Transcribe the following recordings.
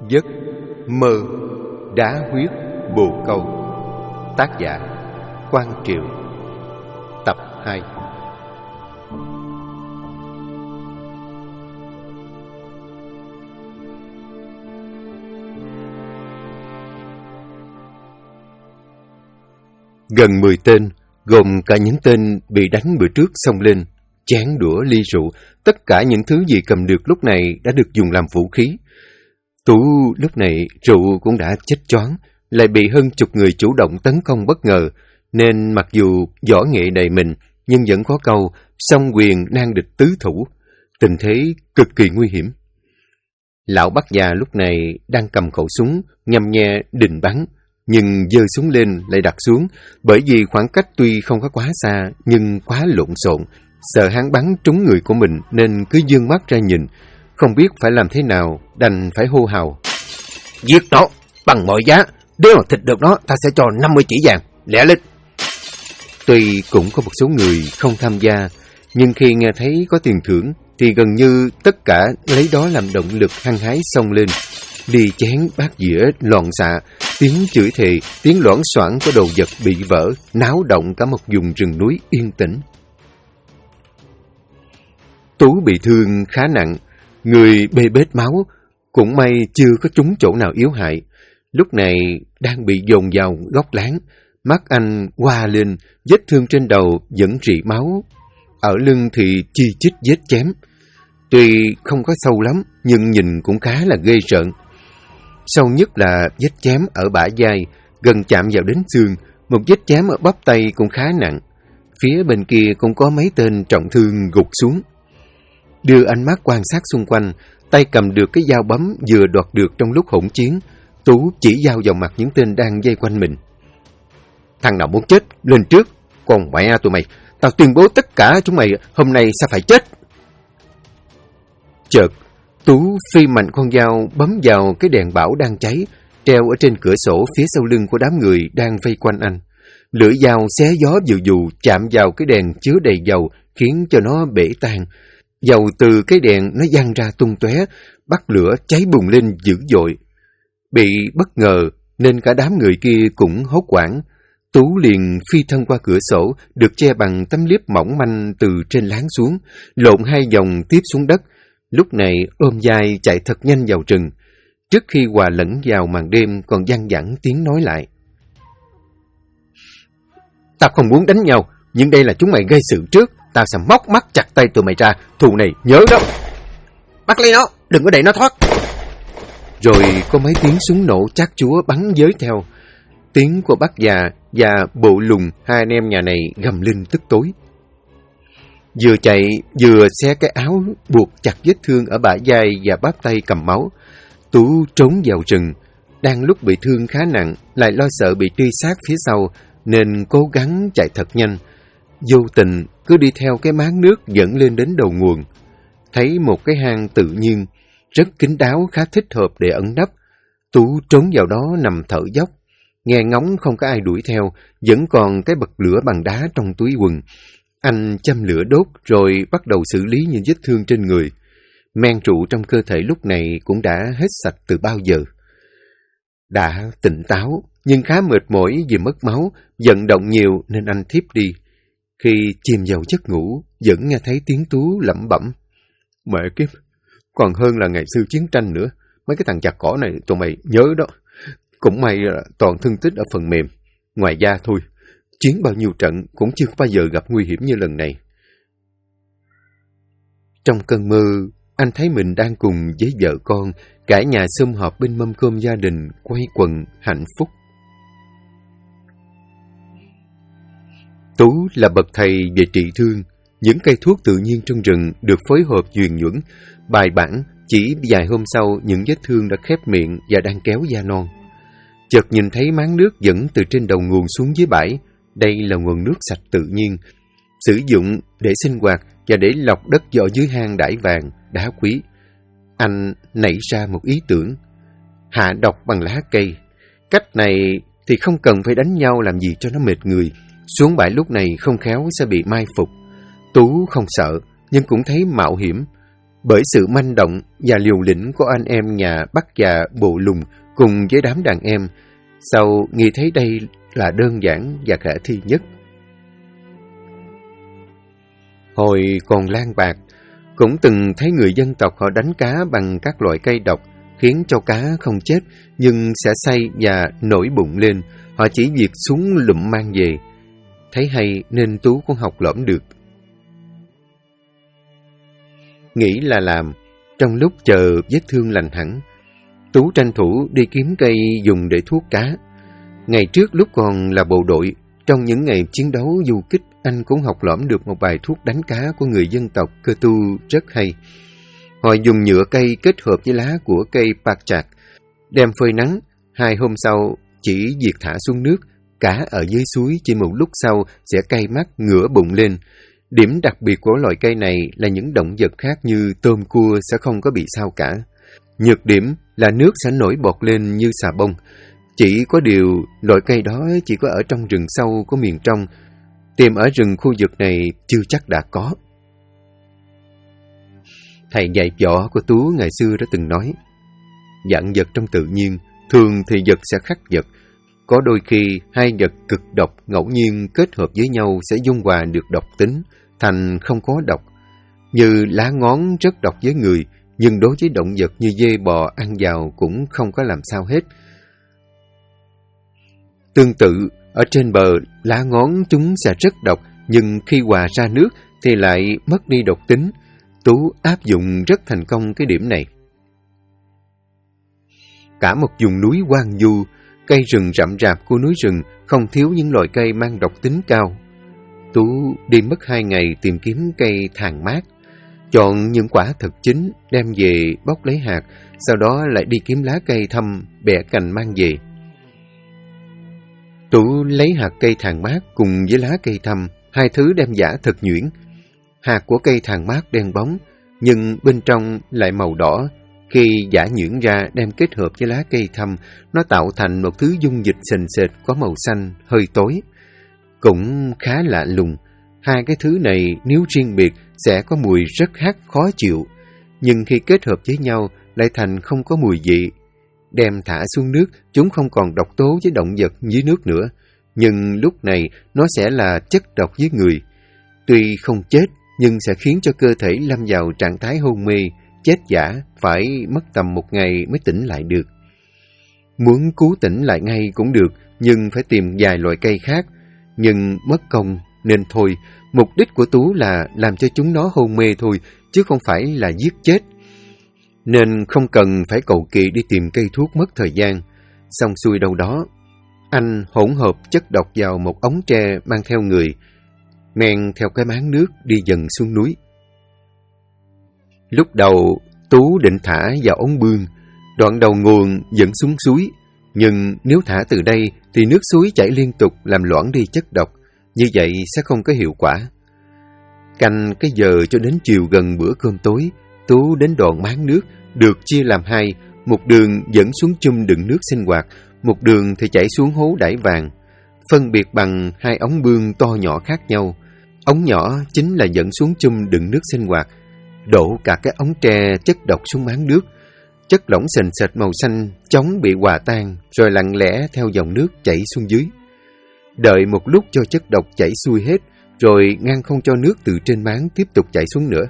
Giấc mơ đá huyết bồ câu. Tác giả Quang Triệu. Tập 2. Gần 10 tên, gồm cả những tên bị đánh bữa trước xông lên, chén đũa ly rượu, tất cả những thứ gì cầm được lúc này đã được dùng làm vũ khí. Tú lúc này rượu cũng đã chết choáng, lại bị hơn chục người chủ động tấn công bất ngờ, nên mặc dù võ nghệ đầy mình, nhưng vẫn có câu song quyền nan địch tứ thủ, tình thế cực kỳ nguy hiểm. Lão Bắc già lúc này đang cầm khẩu súng, nhằm nhe định bắn, nhưng giơ súng lên lại đặt xuống, bởi vì khoảng cách tuy không có quá xa, nhưng quá lộn xộn, sợ hắn bắn trúng người của mình nên cứ dương mắt ra nhìn, không biết phải làm thế nào, đành phải hô hào: "Giết nó bằng mọi giá, nếu mà thịt được nó, ta sẽ cho 50 chỉ vàng, lẹ lên!" Tuy cũng có một số người không tham gia, nhưng khi nghe thấy có tiền thưởng, thì gần như tất cả lấy đó làm động lực hăng hái xông lên. Đi chén bát dĩa loạn xạ, tiếng chửi thề, tiếng loảng xoảng của đồ vật bị vỡ, náo động cả một vùng rừng núi yên tĩnh. Tú bị thương khá nặng, người bê bết máu, cũng may chưa có trúng chỗ nào yếu hại. Lúc này đang bị dồn vào góc láng, mắt anh hoa lên, vết thương trên đầu vẫn rỉ máu, ở lưng thì chi chít vết chém. Tuy không có sâu lắm, nhưng nhìn cũng khá là ghê rợn. Sâu nhất là vết chém ở bả vai, gần chạm vào đến xương, một vết chém ở bắp tay cũng khá nặng. Phía bên kia cũng có mấy tên trọng thương gục xuống. Đưa ánh mắt quan sát xung quanh, tay cầm được cái dao bấm vừa đoạt được trong lúc hỗn chiến, Tú chỉ dao vào mặt những tên đang vây quanh mình. "Thằng nào muốn chết, lên trước, còn mẹ tụi mày, tao tuyên bố tất cả chúng mày hôm nay sẽ phải chết." Chợt, Tú phi mạnh con dao bấm vào cái đèn bão đang cháy, treo ở trên cửa sổ phía sau lưng của đám người đang vây quanh anh. Lưỡi dao xé gió vù vù chạm vào cái đèn chứa đầy dầu, khiến cho nó bể tan. Dầu từ cái đèn nó văng ra tung tóe, bắt lửa cháy bùng lên dữ dội. Bị bất ngờ nên cả đám người kia cũng hốt hoảng. Tú liền phi thân qua cửa sổ, được che bằng tấm liếp mỏng manh từ trên láng xuống, lộn 2 vòng tiếp xuống đất. Lúc này ôm vai chạy thật nhanh vào rừng. Trước khi hòa lẫn vào màn đêm còn văng vẳng tiếng nói lại: "Tao không muốn đánh nhau, nhưng đây là chúng mày gây sự trước, tao sẽ móc mắt chặt tay tụi mày ra, thù này nhớ đó. Bắt lấy nó, đừng có để nó thoát." Rồi có mấy tiếng súng nổ chát chúa bắn giới theo. Tiếng của bác già và bộ lùng, hai anh em nhà này gầm lên tức tối. Vừa chạy vừa xé cái áo buộc chặt vết thương ở bả vai và bắp tay cầm máu. Tú trốn vào rừng, đang lúc bị thương khá nặng, lại lo sợ bị truy sát phía sau, nên cố gắng chạy thật nhanh. Vô tình cứ đi theo cái máng nước dẫn lên đến đầu nguồn. Thấy một cái hang tự nhiên, rất kín đáo, khá thích hợp để ẩn nấp. Tú trốn vào đó nằm thở dốc. Nghe ngóng không có ai đuổi theo, vẫn còn cái bật lửa bằng đá trong túi quần. Anh châm lửa đốt rồi bắt đầu xử lý những vết thương trên người. Men rượu trong cơ thể lúc này cũng đã hết sạch từ bao giờ. Đã tỉnh táo, nhưng khá mệt mỏi vì mất máu, vận động nhiều nên anh thiếp đi. Khi chìm vào giấc ngủ, vẫn nghe thấy tiếng Tú lẩm bẩm: "Mẹ kiếp, còn hơn là ngày xưa chiến tranh nữa. Mấy cái thằng chặt cỏ này tụi mày nhớ đó. Cũng may là toàn thương tích ở phần mềm, ngoài da thôi. Chiến bao nhiêu trận cũng chưa bao giờ gặp nguy hiểm như lần này." Trong cơn mơ, anh thấy mình đang cùng với vợ con, cả nhà sum họp bên mâm cơm gia đình, quây quần hạnh phúc. Tú là bậc thầy về trị thương. Những cây thuốc tự nhiên trong rừng được phối hợp nhuần nhuyễn, bài bản, chỉ vài hôm sau những vết thương đã khép miệng và đang kéo da non. Chợt nhìn thấy máng nước dẫn từ trên đầu nguồn xuống dưới bãi. Đây là nguồn nước sạch tự nhiên, sử dụng để sinh hoạt và để lọc đất ở dưới hang đãi vàng, đá quý. Anh nảy ra một ý tưởng: hạ độc bằng lá cây. Cách này thì không cần phải đánh nhau làm gì cho nó mệt người. Xuống bãi lúc này không khéo sẽ bị mai phục. Tú không sợ, nhưng cũng thấy mạo hiểm. Bởi sự manh động và liều lĩnh của anh em nhà Bắc già Bộ Lùng cùng với đám đàn em, sau nghĩ thấy đây là đơn giản và khả thi nhất. Hồi còn lang bạc, cũng từng thấy người dân tộc họ đánh cá bằng các loại cây độc, khiến cho cá không chết nhưng sẽ say và nổi bụng lên. Họ chỉ việc xuống lụm mang về. Thấy hay nên Tú cũng học lỏm được. Nghĩ là làm. Trong lúc chờ vết thương lành hẳn, Tú tranh thủ đi kiếm cây dùng để thuốc cá. Ngày trước lúc còn là bộ đội, trong những ngày chiến đấu du kích, anh cũng học lỏm được một bài thuốc đánh cá của người dân tộc Cơ Tu rất hay. Họ dùng nhựa cây kết hợp với lá của cây Pachak, đem phơi nắng. 2 hôm sau chỉ việc thả xuống nước, cá ở dưới suối chỉ một lúc sau sẽ cay mắt ngửa bụng lên. Điểm đặc biệt của loại cây này là những động vật khác như tôm cua sẽ không có bị sao cả. Nhược điểm là nước sẽ nổi bọt lên như xà bông. Chỉ có điều loại cây đó chỉ có ở trong rừng sâu của miền trong, tìm ở rừng khu vực này chưa chắc đã có. Thầy dạy võ của Tú ngày xưa đã từng nói, vạn vật trong tự nhiên, thường thì vật sẽ khắc vật. Có đôi khi hai vật cực độc ngẫu nhiên kết hợp với nhau sẽ dung hòa được độc tính, thành không có độc. Như lá ngón rất độc với người, nhưng đối với động vật như dê bò ăn vào cũng không có làm sao hết. Tương tự, ở trên bờ, lá ngón chúng sẽ rất độc, nhưng khi hòa ra nước thì lại mất đi độc tính. Tú áp dụng rất thành công cái điểm này. Cả một vùng núi hoang vu, cây rừng rậm rạp của núi rừng không thiếu những loại cây mang độc tính cao. Tú đi mất 2 ngày tìm kiếm cây thàng mát, chọn những quả thật chín, đem về bóc lấy hạt, sau đó lại đi kiếm lá cây thâm, bẻ cành mang về. Tú lấy hạt cây thàng mát cùng với lá cây thâm, 2 thứ đem giã thật nhuyễn. Hạt của cây thàng mát đen bóng, nhưng bên trong lại màu đỏ. Khi giã nhuyễn ra đem kết hợp với lá cây thâm, nó tạo thành một thứ dung dịch sền sệt có màu xanh, hơi tối. Cũng khá lạ lùng, 2 cái thứ này nếu riêng biệt sẽ có mùi rất hắc khó chịu, nhưng khi kết hợp với nhau lại thành không có mùi vị. Đem thả xuống nước, chúng không còn độc tố với động vật dưới nước nữa, nhưng lúc này nó sẽ là chất độc với người. Tuy không chết, nhưng sẽ khiến cho cơ thể lâm vào trạng thái hôn mê, chết dã, phải mất tầm 1 ngày mới tỉnh lại được. Muốn cứu tỉnh lại ngay cũng được, nhưng phải tìm vài loại cây khác, nhưng mất công nên thôi. Mục đích của Tú là làm cho chúng nó hôn mê thôi, chứ không phải là giết chết. Nên không cần phải cầu kỳ đi tìm cây thuốc mất thời gian. Xong xuôi đâu đó, anh hỗn hợp chất độc vào một ống tre mang theo người, men theo cái máng nước đi dần xuống núi. Lúc đầu, Tú định thả vào ống bương, đoạn đầu nguồn dẫn xuống suối. Nhưng nếu thả từ đây thì nước suối chảy liên tục làm loãng đi chất độc, như vậy sẽ không có hiệu quả. Canh cái giờ cho đến chiều gần bữa cơm tối, Tú đến đoạn máng nước, được chia làm 2, một đường dẫn xuống chum đựng nước sinh hoạt, một đường thì chảy xuống hố đải vàng, phân biệt bằng 2 ống bương to nhỏ khác nhau. Ống nhỏ chính là dẫn xuống chum đựng nước sinh hoạt, đổ cả cái ống tre chất độc xuống máng nước. Chất lỏng sền sệt màu xanh chóng bị hòa tan, rồi lặng lẽ theo dòng nước chảy xuống dưới. Đợi một lúc cho chất độc chảy xuôi hết, rồi ngăn không cho nước từ trên máng tiếp tục chảy xuống nữa.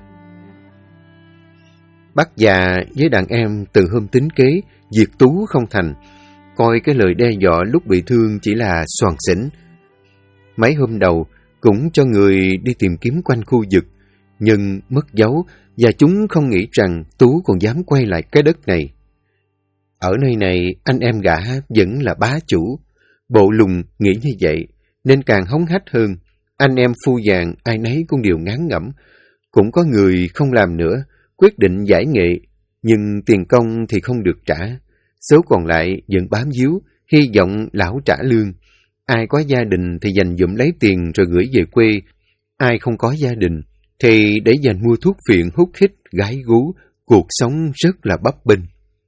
Bác già với đàn em từ hôm tính kế, diệt Tú không thành, coi cái lời đe dọa lúc bị thương chỉ là xoàn xỉnh. Mấy hôm đầu cũng cho người đi tìm kiếm quanh khu vực, nhưng mất dấu, và chúng không nghĩ rằng Tú còn dám quay lại cái đất này. Ở nơi này, anh em gã vẫn là bá chủ. Bộ Lùng nghĩ như vậy, nên càng hống hách hơn. Anh em phu vàng ai nấy cũng đều ngán ngẩm. Cũng có người không làm nữa, quyết định giải nghệ, nhưng tiền công thì không được trả. Số còn lại vẫn bám víu, hy vọng lão trả lương. Ai có gia đình thì dành dụm lấy tiền rồi gửi về quê. Ai không có gia đình thì để dành mua thuốc phiện hút hít, gái gú, cuộc sống rất là bấp bênh.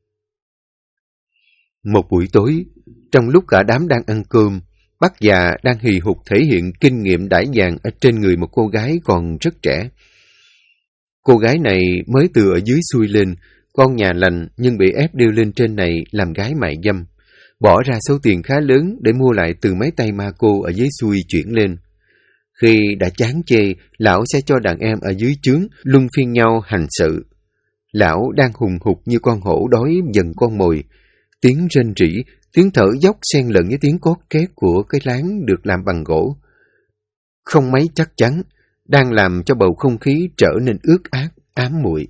Một buổi tối, trong lúc cả đám đang ăn cơm, bác già đang hì hục thể hiện kinh nghiệm đãi vàng ở trên người một cô gái còn rất trẻ. Cô gái này mới từ ở dưới xuôi lên, con nhà lành nhưng bị ép đeo lên trên này làm gái mại dâm. Bỏ ra số tiền khá lớn để mua lại từ mấy tay ma cô ở dưới xuôi chuyển lên. Khi đã chán chê, lão sẽ cho đàn em ở dưới trướng luân phiên nhau hành sự. Lão đang hùng hục như con hổ đói dần con mồi. Tiếng rên rỉ, tiếng thở dốc xen lẫn với tiếng cót két của cái láng được làm bằng gỗ. Không mấy chắc chắn, đang làm cho bầu không khí trở nên ướt át, ám muội.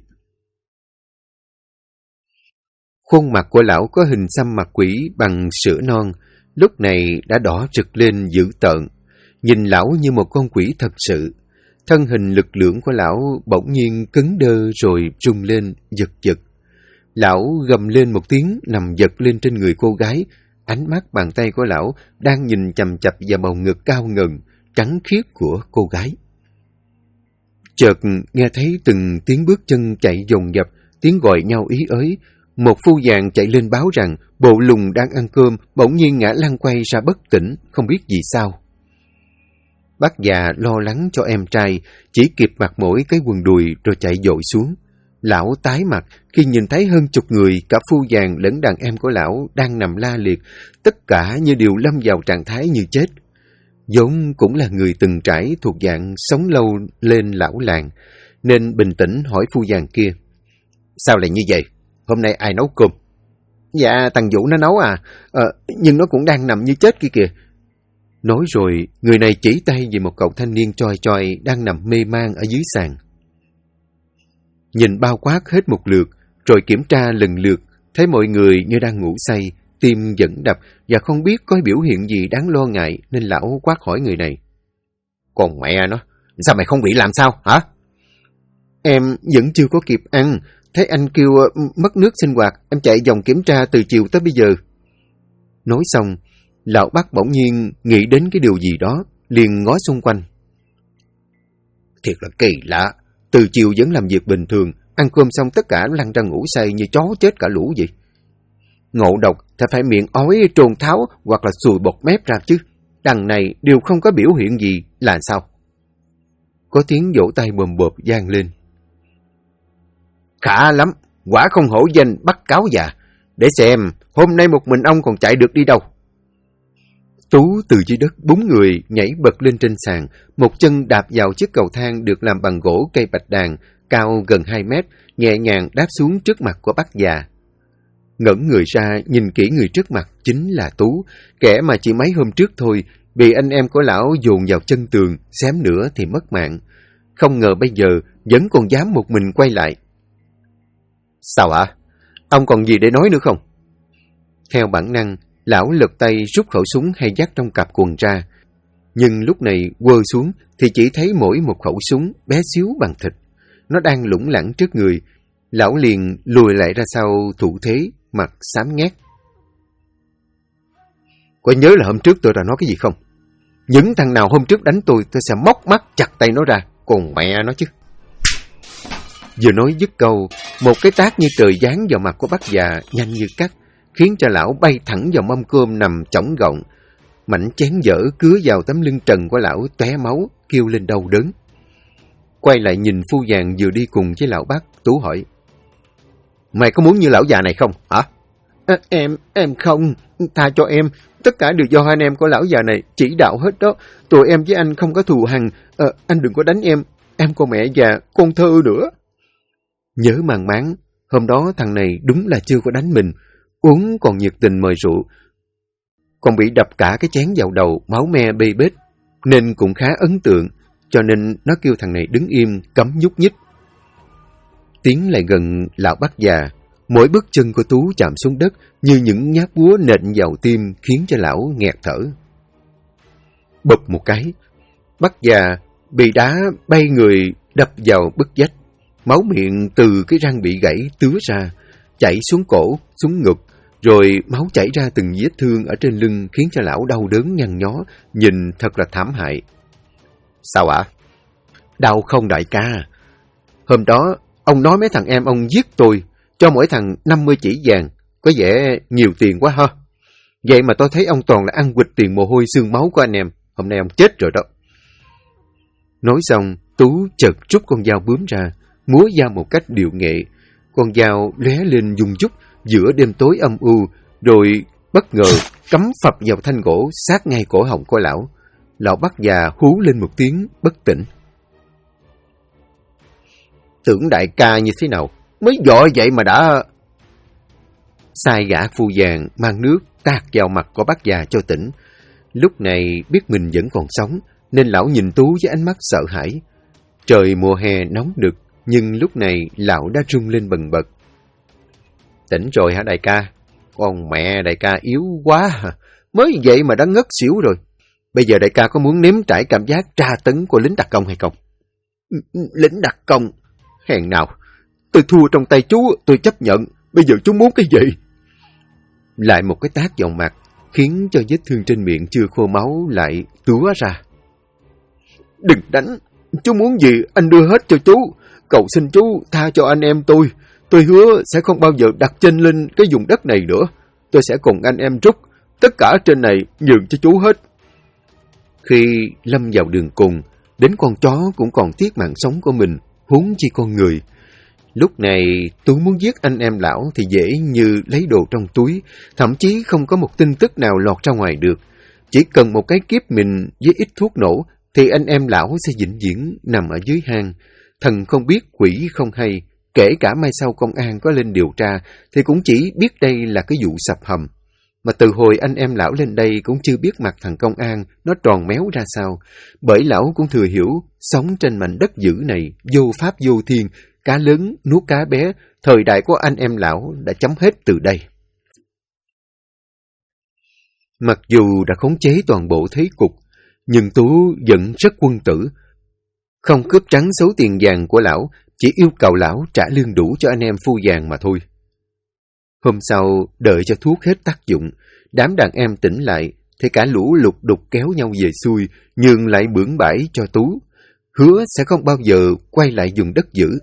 Khuôn mặt của lão có hình xăm mặt quỷ bằng sữa non, lúc này đã đỏ rực lên dữ tợn. Nhìn lão như một con quỷ thật sự. Thân hình lực lưỡng của lão bỗng nhiên cứng đơ rồi rung lên, giật giật. Lão gầm lên một tiếng nằm giật lên trên người cô gái. Ánh mắt bàn tay của lão đang nhìn chằm chằm vào bầu ngực cao ngần, trắng khiết của cô gái. Chợt nghe thấy từng tiếng bước chân chạy dồn dập, tiếng gọi nhau ý ới. Một phu vàng chạy lên báo rằng bộ lùng đang ăn cơm, bỗng nhiên ngã lăn quay ra bất tỉnh, không biết vì sao. Bác già lo lắng cho em trai, chỉ kịp mặc mỗi cái quần đùi rồi chạy dội xuống. Lão tái mặt khi nhìn thấy hơn chục người, cả phu vàng lẫn đàn em của lão đang nằm la liệt, tất cả như đều lâm vào trạng thái như chết. vốn cũng là người từng trải thuộc dạng sống lâu lên lão làng, nên bình tĩnh hỏi phu vàng kia. Sao lại như vậy? Hôm nay ai nấu cơm? Dạ, thằng Vũ nó nấu à. Nhưng nó cũng đang nằm như chết kia kìa. Nói rồi, người này chỉ tay về một cậu thanh niên choi choi đang nằm mê man ở dưới sàn. Nhìn bao quát hết một lượt, rồi kiểm tra lần lượt, thấy mọi người như đang ngủ say, tim vẫn đập và không biết có biểu hiện gì đáng lo ngại, nên lão quát hỏi người này. Còn mẹ nó, sao mày không bị làm sao, hả? Em vẫn chưa có kịp ăn, thấy anh kêu mất nước sinh hoạt, em chạy vòng kiểm tra từ chiều tới bây giờ. Nói xong, lão Bắc bỗng nhiên nghĩ đến cái điều gì đó, liền ngó xung quanh. Thiệt là kỳ lạ, từ chiều vẫn làm việc bình thường, ăn cơm xong tất cả lăn ra ngủ say như chó chết cả lũ vậy. Ngộ độc thì phải miệng ói trồn tháo hoặc là sùi bọt mép ra chứ. Đằng này đều không có biểu hiện gì là sao? Có tiếng vỗ tay bồm bộp vang lên. Khá lắm, quả không hổ danh bắt cáo già. Để xem, hôm nay một mình ông còn chạy được đi đâu. Tú từ dưới đất 4 người nhảy bật lên trên sàn, một chân đạp vào chiếc cầu thang được làm bằng gỗ cây bạch đàn, cao gần 2 mét, nhẹ nhàng đáp xuống trước mặt của bác già. Ngẩng người ra nhìn kỹ người trước mặt chính là Tú, kẻ mà chỉ mấy hôm trước thôi bị anh em của lão dồn vào chân tường, xém nữa thì mất mạng. Không ngờ bây giờ vẫn còn dám một mình quay lại. Sao ạ? Ông còn gì để nói nữa không? Theo bản năng, lão lật tay rút khẩu súng hay dắt trong cặp quần ra. Nhưng lúc này quơ xuống thì chỉ thấy mỗi một khẩu súng bé xíu bằng thịt. Nó đang lủng lẳng trước người. Lão liền lùi lại ra sau thủ thế, mặt xám ngét. Có nhớ là hôm trước tôi đã nói cái gì không? Những thằng nào hôm trước đánh tôi sẽ móc mắt chặt tay nó ra, còn mẹ nó chứ. Vừa nói dứt câu, một cái tát như trời giáng vào mặt của bác già nhanh như cắt, khiến cho lão bay thẳng vào mâm cơm nằm chỏng gọng. Mảnh chén dở cứa vào tấm lưng trần của lão tóe máu, kêu lên đau đớn. Quay lại nhìn phu vàng vừa đi cùng với lão bác, Tú hỏi. Mày có muốn như lão già này không, hả? Em không, tha cho em, tất cả đều do anh em của lão già này chỉ đạo hết đó. Tụi em với anh không có thù hằn, anh đừng có đánh em con mẹ già, con thơ nữa. Nhớ màng máng, hôm đó thằng này đúng là chưa có đánh mình, uống còn nhiệt tình mời rượu, còn bị đập cả cái chén vào đầu, máu me bê bết, nên cũng khá ấn tượng, cho nên nó kêu thằng này đứng im, cấm nhúc nhích. Tiến lại gần lão bác già, mỗi bước chân của Tú chạm xuống đất như những nhát búa nện vào tim, khiến cho lão nghẹt thở. Bụp một cái, bác già bị đá bay người đập vào bức vách, máu miệng từ cái răng bị gãy tứa ra, chảy xuống cổ, xuống ngực, rồi máu chảy ra từng vết thương ở trên lưng, khiến cho lão đau đớn nhăn nhó, nhìn thật là thảm hại. Sao ạ? Đau không đại ca? Hôm đó, ông nói mấy thằng em ông giết tôi, cho mỗi thằng 50 chỉ vàng, có vẻ nhiều tiền quá ha. Vậy mà tôi thấy ông toàn là ăn quỵt tiền mồ hôi xương máu của anh em, hôm nay ông chết rồi đó. Nói xong, Tú chợt rút con dao bướm ra, múa dao một cách điệu nghệ. Con dao lóe lên dung dúc giữa đêm tối âm u, rồi bất ngờ cắm phập vào thanh gỗ sát ngay cổ họng của lão. Lão Bắc già hú lên một tiếng bất tỉnh. Tưởng đại ca như thế nào? Mới dội vậy mà đã... Sai gã phu vàng mang nước tạt vào mặt của bác già cho tỉnh. Lúc này biết mình vẫn còn sống, nên lão nhìn Tú với ánh mắt sợ hãi. Trời mùa hè nóng nực, nhưng lúc này lão đã rung lên bần bật. Tỉnh rồi hả đại ca? Con mẹ đại ca yếu quá hả? Mới vậy mà đã ngất xỉu rồi. Bây giờ đại ca có muốn nếm trải cảm giác tra tấn của lính đặc công hay không? Lính đặc công? Hèn nào, tôi thua trong tay chú, tôi chấp nhận. Bây giờ chú muốn cái gì? Lại một cái tát vào mặt, khiến cho vết thương trên miệng chưa khô máu lại túa ra. Đừng đánh, chú muốn gì anh đưa hết cho chú. Cầu xin chú tha cho anh em tôi. Tôi hứa sẽ không bao giờ đặt chân lên cái vùng đất này nữa. Tôi sẽ cùng anh em rút tất cả trên này nhường cho chú hết. Khi lâm vào đường cùng, đến con chó cũng còn tiếc mạng sống của mình, huống chi con người. Lúc này Tú muốn giết anh em lão thì dễ như lấy đồ trong túi, thậm chí không có một tin tức nào lọt ra ngoài được. Chỉ cần một cái kiếp mình với ít thuốc nổ thì anh em lão sẽ vĩnh viễn nằm ở dưới hang. Thần không biết quỷ không hay, kể cả mai sau công an có lên điều tra thì cũng chỉ biết đây là cái vụ sập hầm. Mà từ hồi anh em lão lên đây cũng chưa biết mặt thằng công an nó tròn méo ra sao, bởi lão cũng thừa hiểu sống trên mảnh đất dữ này vô pháp vô thiên, cá lớn nuốt cá bé, thời đại của anh em lão đã chấm hết từ đây. Mặc dù đã khống chế toàn bộ thế cục, nhưng Tú vẫn rất quân tử. Không cướp trắng số tiền vàng của lão, chỉ yêu cầu lão trả lương đủ cho anh em phu vàng mà thôi. Hôm sau, đợi cho thuốc hết tác dụng, đám đàn em tỉnh lại, thì cả lũ lục đục kéo nhau về xuôi, nhường lại bưởi bãi cho Tú. Hứa sẽ không bao giờ quay lại vùng đất dữ.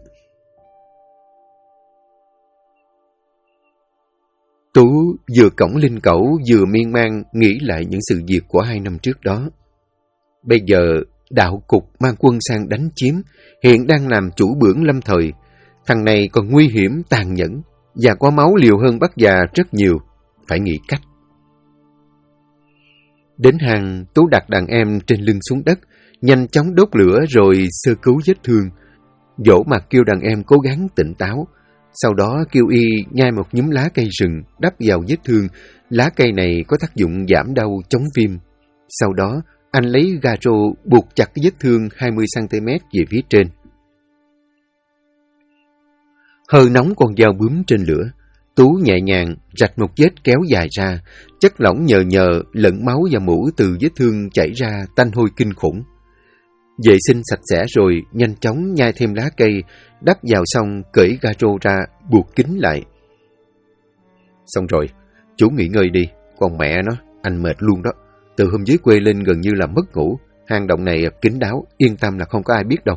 Tú vừa cõng linh cẩu vừa miên man nghĩ lại những sự việc của 2 năm trước đó. Bây giờ đạo cục mang quân sang đánh chiếm, hiện đang làm chủ bưởng lâm thời. Thằng này còn nguy hiểm, tàn nhẫn và có máu liều hơn bác già rất nhiều, phải nghĩ cách. Đến hang, Tú đặt đàn em trên lưng xuống đất, nhanh chóng đốt lửa rồi sơ cứu vết thương. Dỗ mặt kêu đàn em cố gắng tỉnh táo. Sau đó kêu y nhai một nhúm lá cây rừng đắp vào vết thương. Lá cây này có tác dụng giảm đau, chống viêm. Sau đó anh lấy ga rô buộc chặt vết thương 20cm về phía trên. Hơi nóng con dao bướm trên lửa. Tú nhẹ nhàng rạch một vết kéo dài ra, chất lỏng nhờ nhờ lẫn máu và mũ từ vết thương chảy ra tanh hôi kinh khủng. Vệ sinh sạch sẽ rồi, nhanh chóng nhai thêm lá cây, đắp vào xong cởi ga rô ra, buộc kín lại. Xong rồi, chú nghỉ ngơi đi, con mẹ nó, anh mệt luôn đó. Từ hôm dưới quê lên gần như là mất ngủ, hang động này kín đáo, yên tâm là không có ai biết đâu.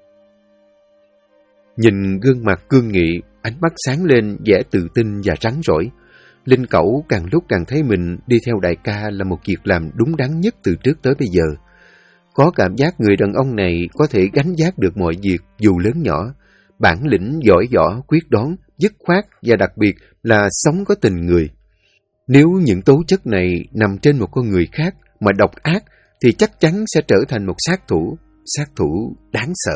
Nhìn gương mặt cương nghị, ánh mắt sáng lên vẻ tự tin và rắn rỏi. Linh Cẩu càng lúc càng thấy mình đi theo đại ca là một việc làm đúng đắn nhất từ trước tới bây giờ. Có cảm giác người đàn ông này có thể gánh vác được mọi việc dù lớn nhỏ, bản lĩnh giỏi võ, quyết đoán, dứt khoát và đặc biệt là sống có tình người. Nếu những tố chất này nằm trên một con người khác mà độc ác thì chắc chắn sẽ trở thành một sát thủ đáng sợ.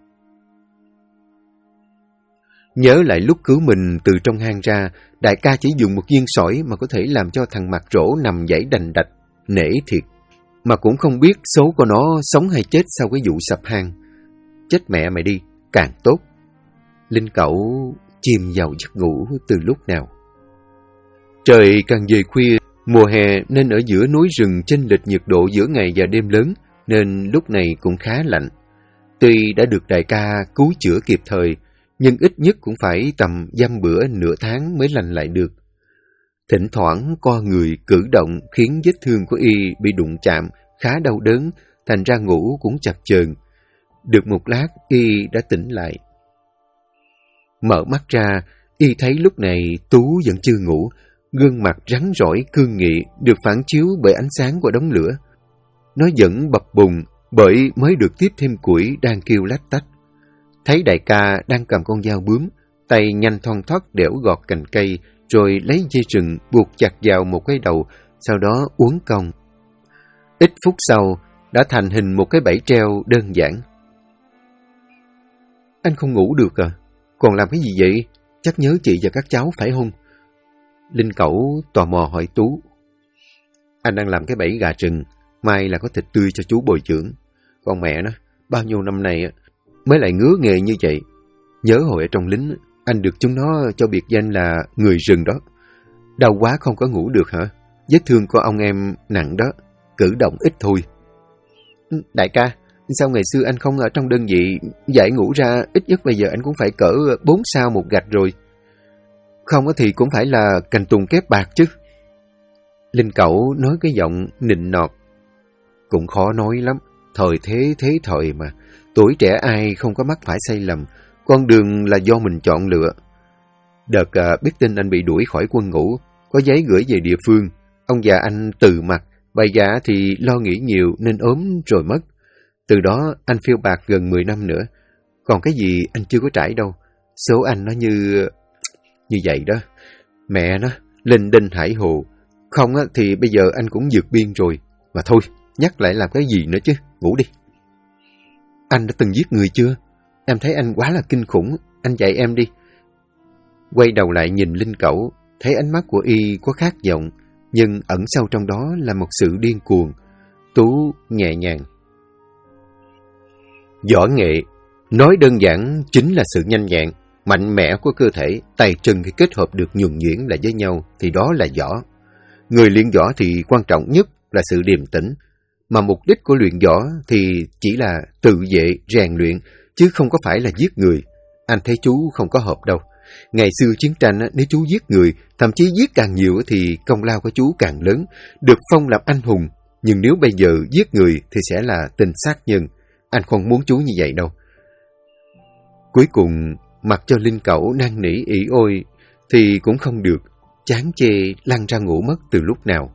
Nhớ lại lúc cứu mình từ trong hang ra, đại ca chỉ dùng một viên sỏi mà có thể làm cho thằng mặt rỗ nằm giãy đành đạch, nể thiệt. Mà cũng không biết số của nó sống hay chết sau cái vụ sập hang. Chết mẹ mày đi, càng tốt. Linh Cẩu chìm vào giấc ngủ từ lúc nào. Trời càng về khuya, mùa hè nên ở giữa núi rừng chênh lệch nhiệt độ giữa ngày và đêm lớn, nên lúc này cũng khá lạnh. Tuy đã được đại ca cứu chữa kịp thời, nhưng ít nhất cũng phải tầm dăm bữa nửa tháng mới lành lại được. Thỉnh thoảng co người cử động khiến vết thương của y bị đụng chạm khá đau đớn, thành ra ngủ cũng chập chờn. Được một lát y đã tỉnh lại. Mở mắt ra, y thấy lúc này Tú vẫn chưa ngủ, gương mặt rắn rỏi cương nghị được phản chiếu bởi ánh sáng của đống lửa. Nó vẫn bập bùng bởi mới được tiếp thêm củi đang kêu lách tách. thấy đại ca đang cầm con dao bướm, tay nhanh thoăn thoắt đẽo gọt cành cây, rồi lấy dây rừng buộc chặt vào một cái đầu, sau đó uốn cong. Ít phút sau, đã thành hình một cái bẫy treo đơn giản. Anh không ngủ được à? Còn làm cái gì vậy? Chắc nhớ chị và các cháu phải không? Linh Cẩu tò mò hỏi Tú. Anh đang làm cái bẫy gà rừng, mai là có thịt tươi cho chú bồi dưỡng. Con mẹ nó, bao nhiêu năm nay mới lại ngứa nghề như vậy. Nhớ hồi ở trong lính, anh được chúng nó cho biệt danh là người rừng đó. Đau quá không có ngủ được hả? Vết thương của ông em nặng đó, cử động ít thôi. Đại ca, sao ngày xưa anh không ở trong đơn vị dạy ngủ ra, ít nhất bây giờ anh cũng phải cỡ 4 sao một gạch rồi. Không thì cũng phải là cành tùng kép bạc chứ. Linh Cẩu nói cái giọng nịnh nọt. Cũng khó nói lắm, thời thế thời mà. Tuổi trẻ ai không có mắc phải sai lầm, con đường là do mình chọn lựa. Đợt biết tin anh bị đuổi khỏi quân ngũ, có giấy gửi về địa phương. Ông già anh từ mặt, bà già thì lo nghĩ nhiều nên ốm rồi mất. Từ đó anh phiêu bạt gần 10 năm nữa. Còn cái gì anh chưa có trải đâu. Số anh nó như vậy đó. Mẹ nó, linh đinh hải hồ. Không thì bây giờ anh cũng vượt biên rồi. Mà thôi, nhắc lại làm cái gì nữa chứ, ngủ đi. Anh đã từng giết người chưa? Em thấy anh quá là kinh khủng, anh dạy em đi. Quay đầu lại nhìn Linh Cẩu, thấy ánh mắt của y có khát vọng, nhưng ẩn sâu trong đó là một sự điên cuồng. Tú nhẹ nhàng. Võ nghệ, nói đơn giản chính là sự nhanh nhẹn, mạnh mẽ của cơ thể, tay chân khi kết hợp được nhuần nhuyễn lại với nhau thì đó là võ. Người luyện võ thì quan trọng nhất là sự điềm tĩnh, mà mục đích của luyện võ thì chỉ là tự vệ, rèn luyện, chứ không có phải là giết người. Anh thấy chú không có hợp đâu. Ngày xưa chiến tranh, nếu chú giết người, thậm chí giết càng nhiều thì công lao của chú càng lớn, được phong làm anh hùng. Nhưng nếu bây giờ giết người thì sẽ là tình sát nhân. Anh không muốn chú như vậy đâu. Cuối cùng, mặc cho Linh Cẩu năn nỉ ỉ ôi, thì cũng không được. Chán chê lăn ra ngủ mất từ lúc nào.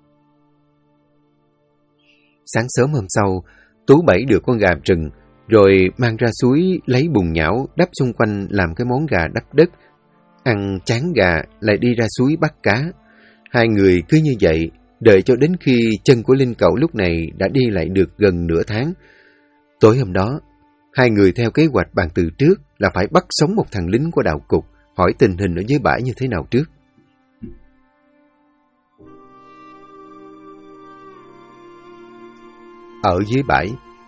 Sáng sớm hôm sau, Tú bẫy được con gà rừng, rồi mang ra suối lấy bùn nhão đắp xung quanh làm cái món gà đắp đất. Ăn chán gà lại đi ra suối bắt cá. Hai người cứ như vậy, đợi cho đến khi chân của Linh Cẩu lúc này đã đi lại được gần nửa tháng. Tối hôm đó, hai người theo kế hoạch bàn từ trước là phải bắt sống một thằng lính của đạo cục, hỏi tình hình ở dưới bãi như thế nào trước. Ở dưới bãi,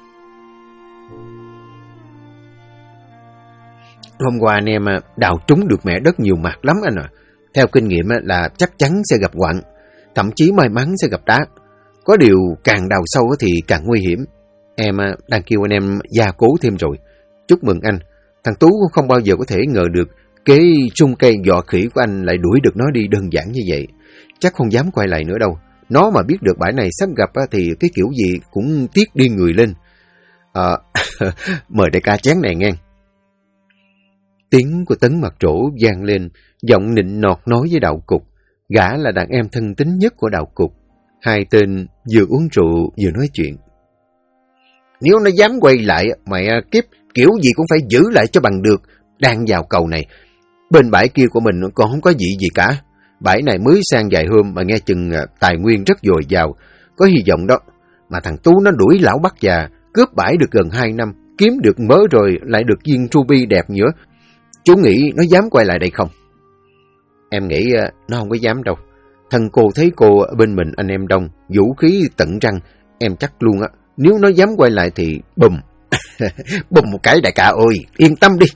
hôm qua anh em đào trúng được mẻ đất nhiều mặt lắm anh ạ. Theo kinh nghiệm là chắc chắn sẽ gặp quặng, thậm chí may mắn sẽ gặp đá. Có điều càng đào sâu thì càng nguy hiểm. Em đang kêu anh em gia cố thêm rồi. Chúc mừng anh, thằng Tú không bao giờ có thể ngờ được kế sung cây dọ khỉ của anh lại đuổi được nó đi đơn giản như vậy. Chắc không dám quay lại nữa đâu. Nó mà biết được bãi này sắp gặp thì cái kiểu gì cũng tiếc đi người lên. Mời đại ca chén này nghe. Tiếng của Tấn Mặt Trổ vang lên, giọng nịnh nọt nói với đạo cục. Gã là đàn em thân tín nhất của đạo cục. Hai tên vừa uống rượu vừa nói chuyện. Nếu nó dám quay lại, mẹ kiếp, kiểu gì cũng phải giữ lại cho bằng được. Đang vào cầu này, bên bãi kia của mình còn không có gì cả. Bãi này mới sang vài hôm mà nghe chừng tài nguyên rất dồi dào, có hy vọng đó. Mà thằng Tú nó đuổi lão bắt già, cướp bãi được gần 2 năm, kiếm được mớ rồi lại được viên ruby đẹp nữa. Chú nghĩ nó dám quay lại đây không? Em nghĩ nó không có dám đâu. Thân cô thấy cô ở bên mình anh em đông, vũ khí tận răng, em chắc luôn á. Nếu nó dám quay lại thì bùm. Bùm một cái đại ca ơi, yên tâm đi.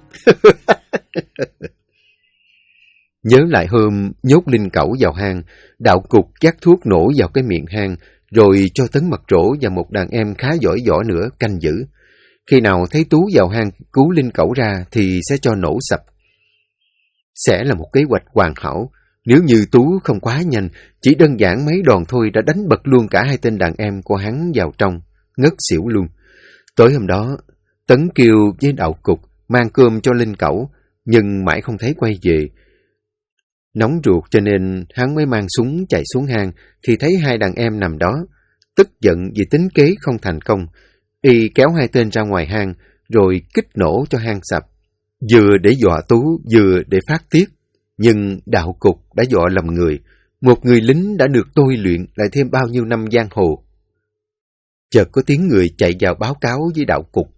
Nhớ lại hôm nhốt Linh Cẩu vào hang, đạo cục chát thuốc nổ vào cái miệng hang, rồi cho Tấn Mặt Trổ và một đàn em khá giỏi võ nữa canh giữ. Khi nào thấy Tú vào hang cứu Linh Cẩu ra thì sẽ cho nổ sập. Sẽ là một kế hoạch hoàn hảo. Nếu như Tú không quá nhanh, chỉ đơn giản mấy đòn thôi đã đánh bật luôn cả hai tên đàn em của hắn vào trong, ngất xỉu luôn. Tối hôm đó, Tấn kêu với đạo cục mang cơm cho Linh Cẩu, nhưng mãi không thấy quay về. Nóng ruột cho nên hắn mới mang súng chạy xuống hang thì thấy hai đàn em nằm đó. Tức giận vì tính kế không thành công, y kéo hai tên ra ngoài hang, rồi kích nổ cho hang sập. Vừa để dọa Tú, vừa để phát tiết. Nhưng đạo cục đã dọa lầm người. Một người lính đã được tôi luyện lại thêm bao nhiêu năm giang hồ. Chợt có tiếng người chạy vào báo cáo với đạo cục.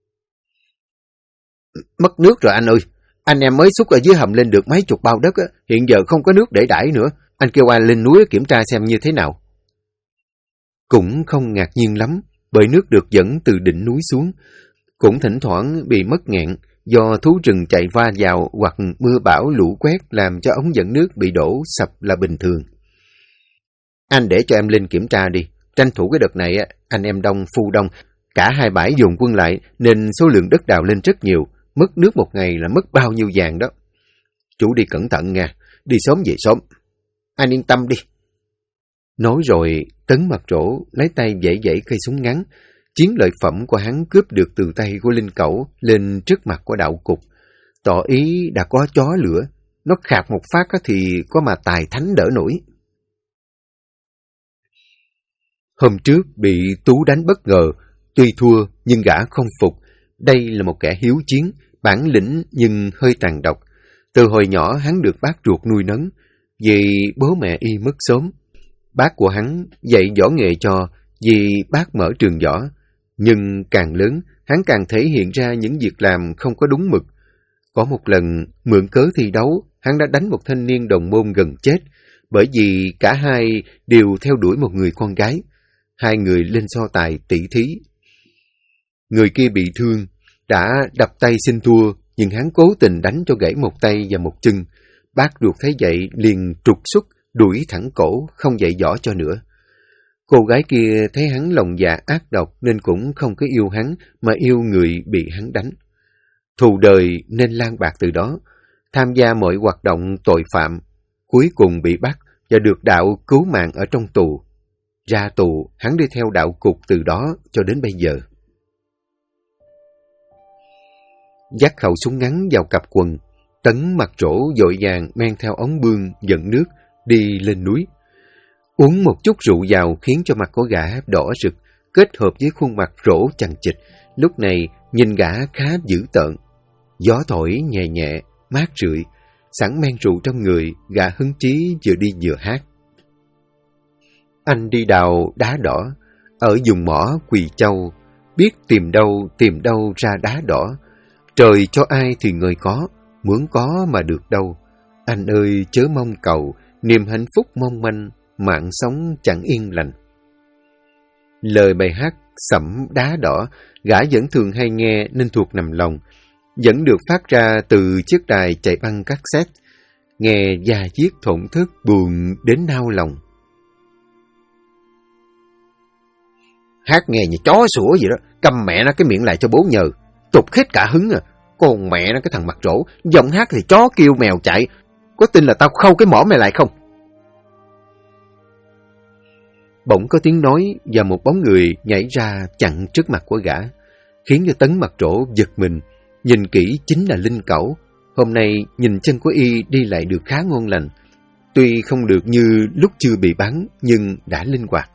Mất nước rồi anh ơi. Anh em mới xúc ở dưới hầm lên được mấy chục bao đất, hiện giờ không có nước để đãi nữa. Anh kêu ai lên núi kiểm tra xem như thế nào. Cũng không ngạc nhiên lắm, bởi nước được dẫn từ đỉnh núi xuống. Cũng thỉnh thoảng bị mất nghẹn do thú rừng chạy va vào hoặc mưa bão lũ quét làm cho ống dẫn nước bị đổ sập là bình thường. Anh để cho em lên kiểm tra đi. Tranh thủ cái đợt này anh em đông phu đông, cả hai bãi dồn quân lại nên số lượng đất đào lên rất nhiều. Mất nước một ngày là mất bao nhiêu vàng đó. Chú đi cẩn thận nha, đi sớm về sớm. Anh yên tâm đi. Nói rồi, Tấn Mặt Trổ lấy tay vẫy vẫy cây súng ngắn. Chiến lợi phẩm của hắn cướp được từ tay của Linh Cẩu lên trước mặt của đạo cục. Tỏ ý đã có chó lửa, nó khạc một phát thì có mà tài thánh đỡ nổi. Hôm trước bị Tú đánh bất ngờ, tuy thua nhưng gã không phục. Đây là một kẻ hiếu chiến, bản lĩnh nhưng hơi tàn độc. Từ hồi nhỏ hắn được bác ruột nuôi nấng, vì bố mẹ y mất sớm. Bác của hắn dạy võ nghệ cho vì bác mở trường võ. Nhưng càng lớn, hắn càng thể hiện ra những việc làm không có đúng mực. Có một lần, mượn cớ thi đấu, hắn đã đánh một thanh niên đồng môn gần chết, bởi vì cả hai đều theo đuổi một người con gái. Hai người lên so tài tỷ thí. Người kia bị thương, đã đập tay xin thua, nhưng hắn cố tình đánh cho gãy một tay và một chân. Bác ruột thấy vậy liền trục xuất, đuổi thẳng cổ, không dạy võ cho nữa. Cô gái kia thấy hắn lòng dạ ác độc nên cũng không có yêu hắn, mà yêu người bị hắn đánh. Thù đời nên lang bạc từ đó, tham gia mọi hoạt động tội phạm, cuối cùng bị bắt và được đạo cứu mạng ở trong tù. Ra tù, hắn đi theo đạo cục từ đó cho đến bây giờ. Dắt khẩu súng ngắn vào cặp quần, Tấn Mặt Trổ vội vàng men theo ống bương dẫn nước đi lên núi. Uống một chút rượu vào khiến cho mặt của gã đỏ rực, kết hợp với khuôn mặt rỗ chằng chịt. Lúc này nhìn gã khá dữ tợn. Gió thổi nhẹ nhẹ, mát rượi, sẵn men rượu trong người, gã hứng chí vừa đi vừa hát. Anh đi đào đá đỏ, ở vùng mỏ Quỳ Châu, biết tìm đâu ra đá đỏ. Trời cho ai thì người có, muốn có mà được đâu. Anh ơi chớ mong cầu, niềm hạnh phúc mong manh, mạng sống chẳng yên lành. Lời bài hát Sẫm Đá Đỏ, gã vẫn thường hay nghe nên thuộc nằm lòng, vẫn được phát ra từ chiếc đài chạy băng cassette, nghe da diết thổn thức buồn đến nao lòng. Hát nghe như chó sủa vậy đó, câm mẹ nó cái miệng lại cho bố nhờ, tục hết cả hứng à. Còn mẹ nó cái thằng Mặt Trổ, giọng hát thì chó kêu mèo chạy, có tin là tao khâu cái mỏ mày lại không? Bỗng có tiếng nói và một bóng người nhảy ra chặn trước mặt của gã, khiến cho Tấn Mặt Trổ giật mình. Nhìn kỹ chính là Linh Cẩu. Hôm nay nhìn chân của y đi lại được khá ngon lành, tuy không được như lúc chưa bị bắn nhưng đã linh hoạt.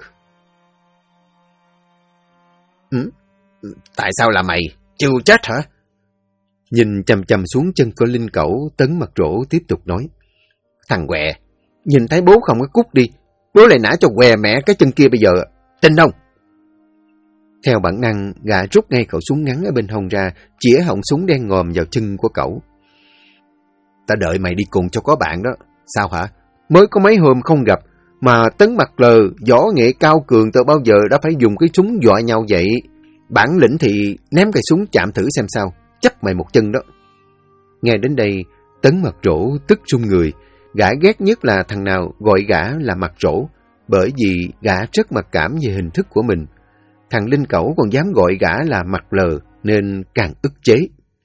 Tại sao là mày? Chưa chết hả? Nhìn chằm chằm xuống chân của Linh Cẩu, Tấn Mặt Trổ tiếp tục nói. Thằng què, nhìn thấy bố không có cút đi, bố lại nã cho què mẹ cái chân kia bây giờ, tin không? Theo bản năng, gã rút ngay khẩu súng ngắn ở bên hông ra, chĩa họng súng đen ngòm vào chân của cậu. Ta đợi mày đi cùng cho có bạn đó. Sao hả? Mới có mấy hôm không gặp, mà Tấn Mặt Lờ, võ nghệ cao cường từ bao giờ đã phải dùng cái súng dọa nhau vậy? Bản lĩnh thì ném cây súng chạm thử xem sao, chắc mày một chân đó. Nghe đến đây, Tấn Mặt Trổ tức run người. Gã ghét nhất là thằng nào gọi gã là Mặt Trổ, bởi vì gã rất mặc cảm về hình thức của mình. Thằng Linh Cẩu còn dám gọi gã là Mặt Lờ nên càng ức chế.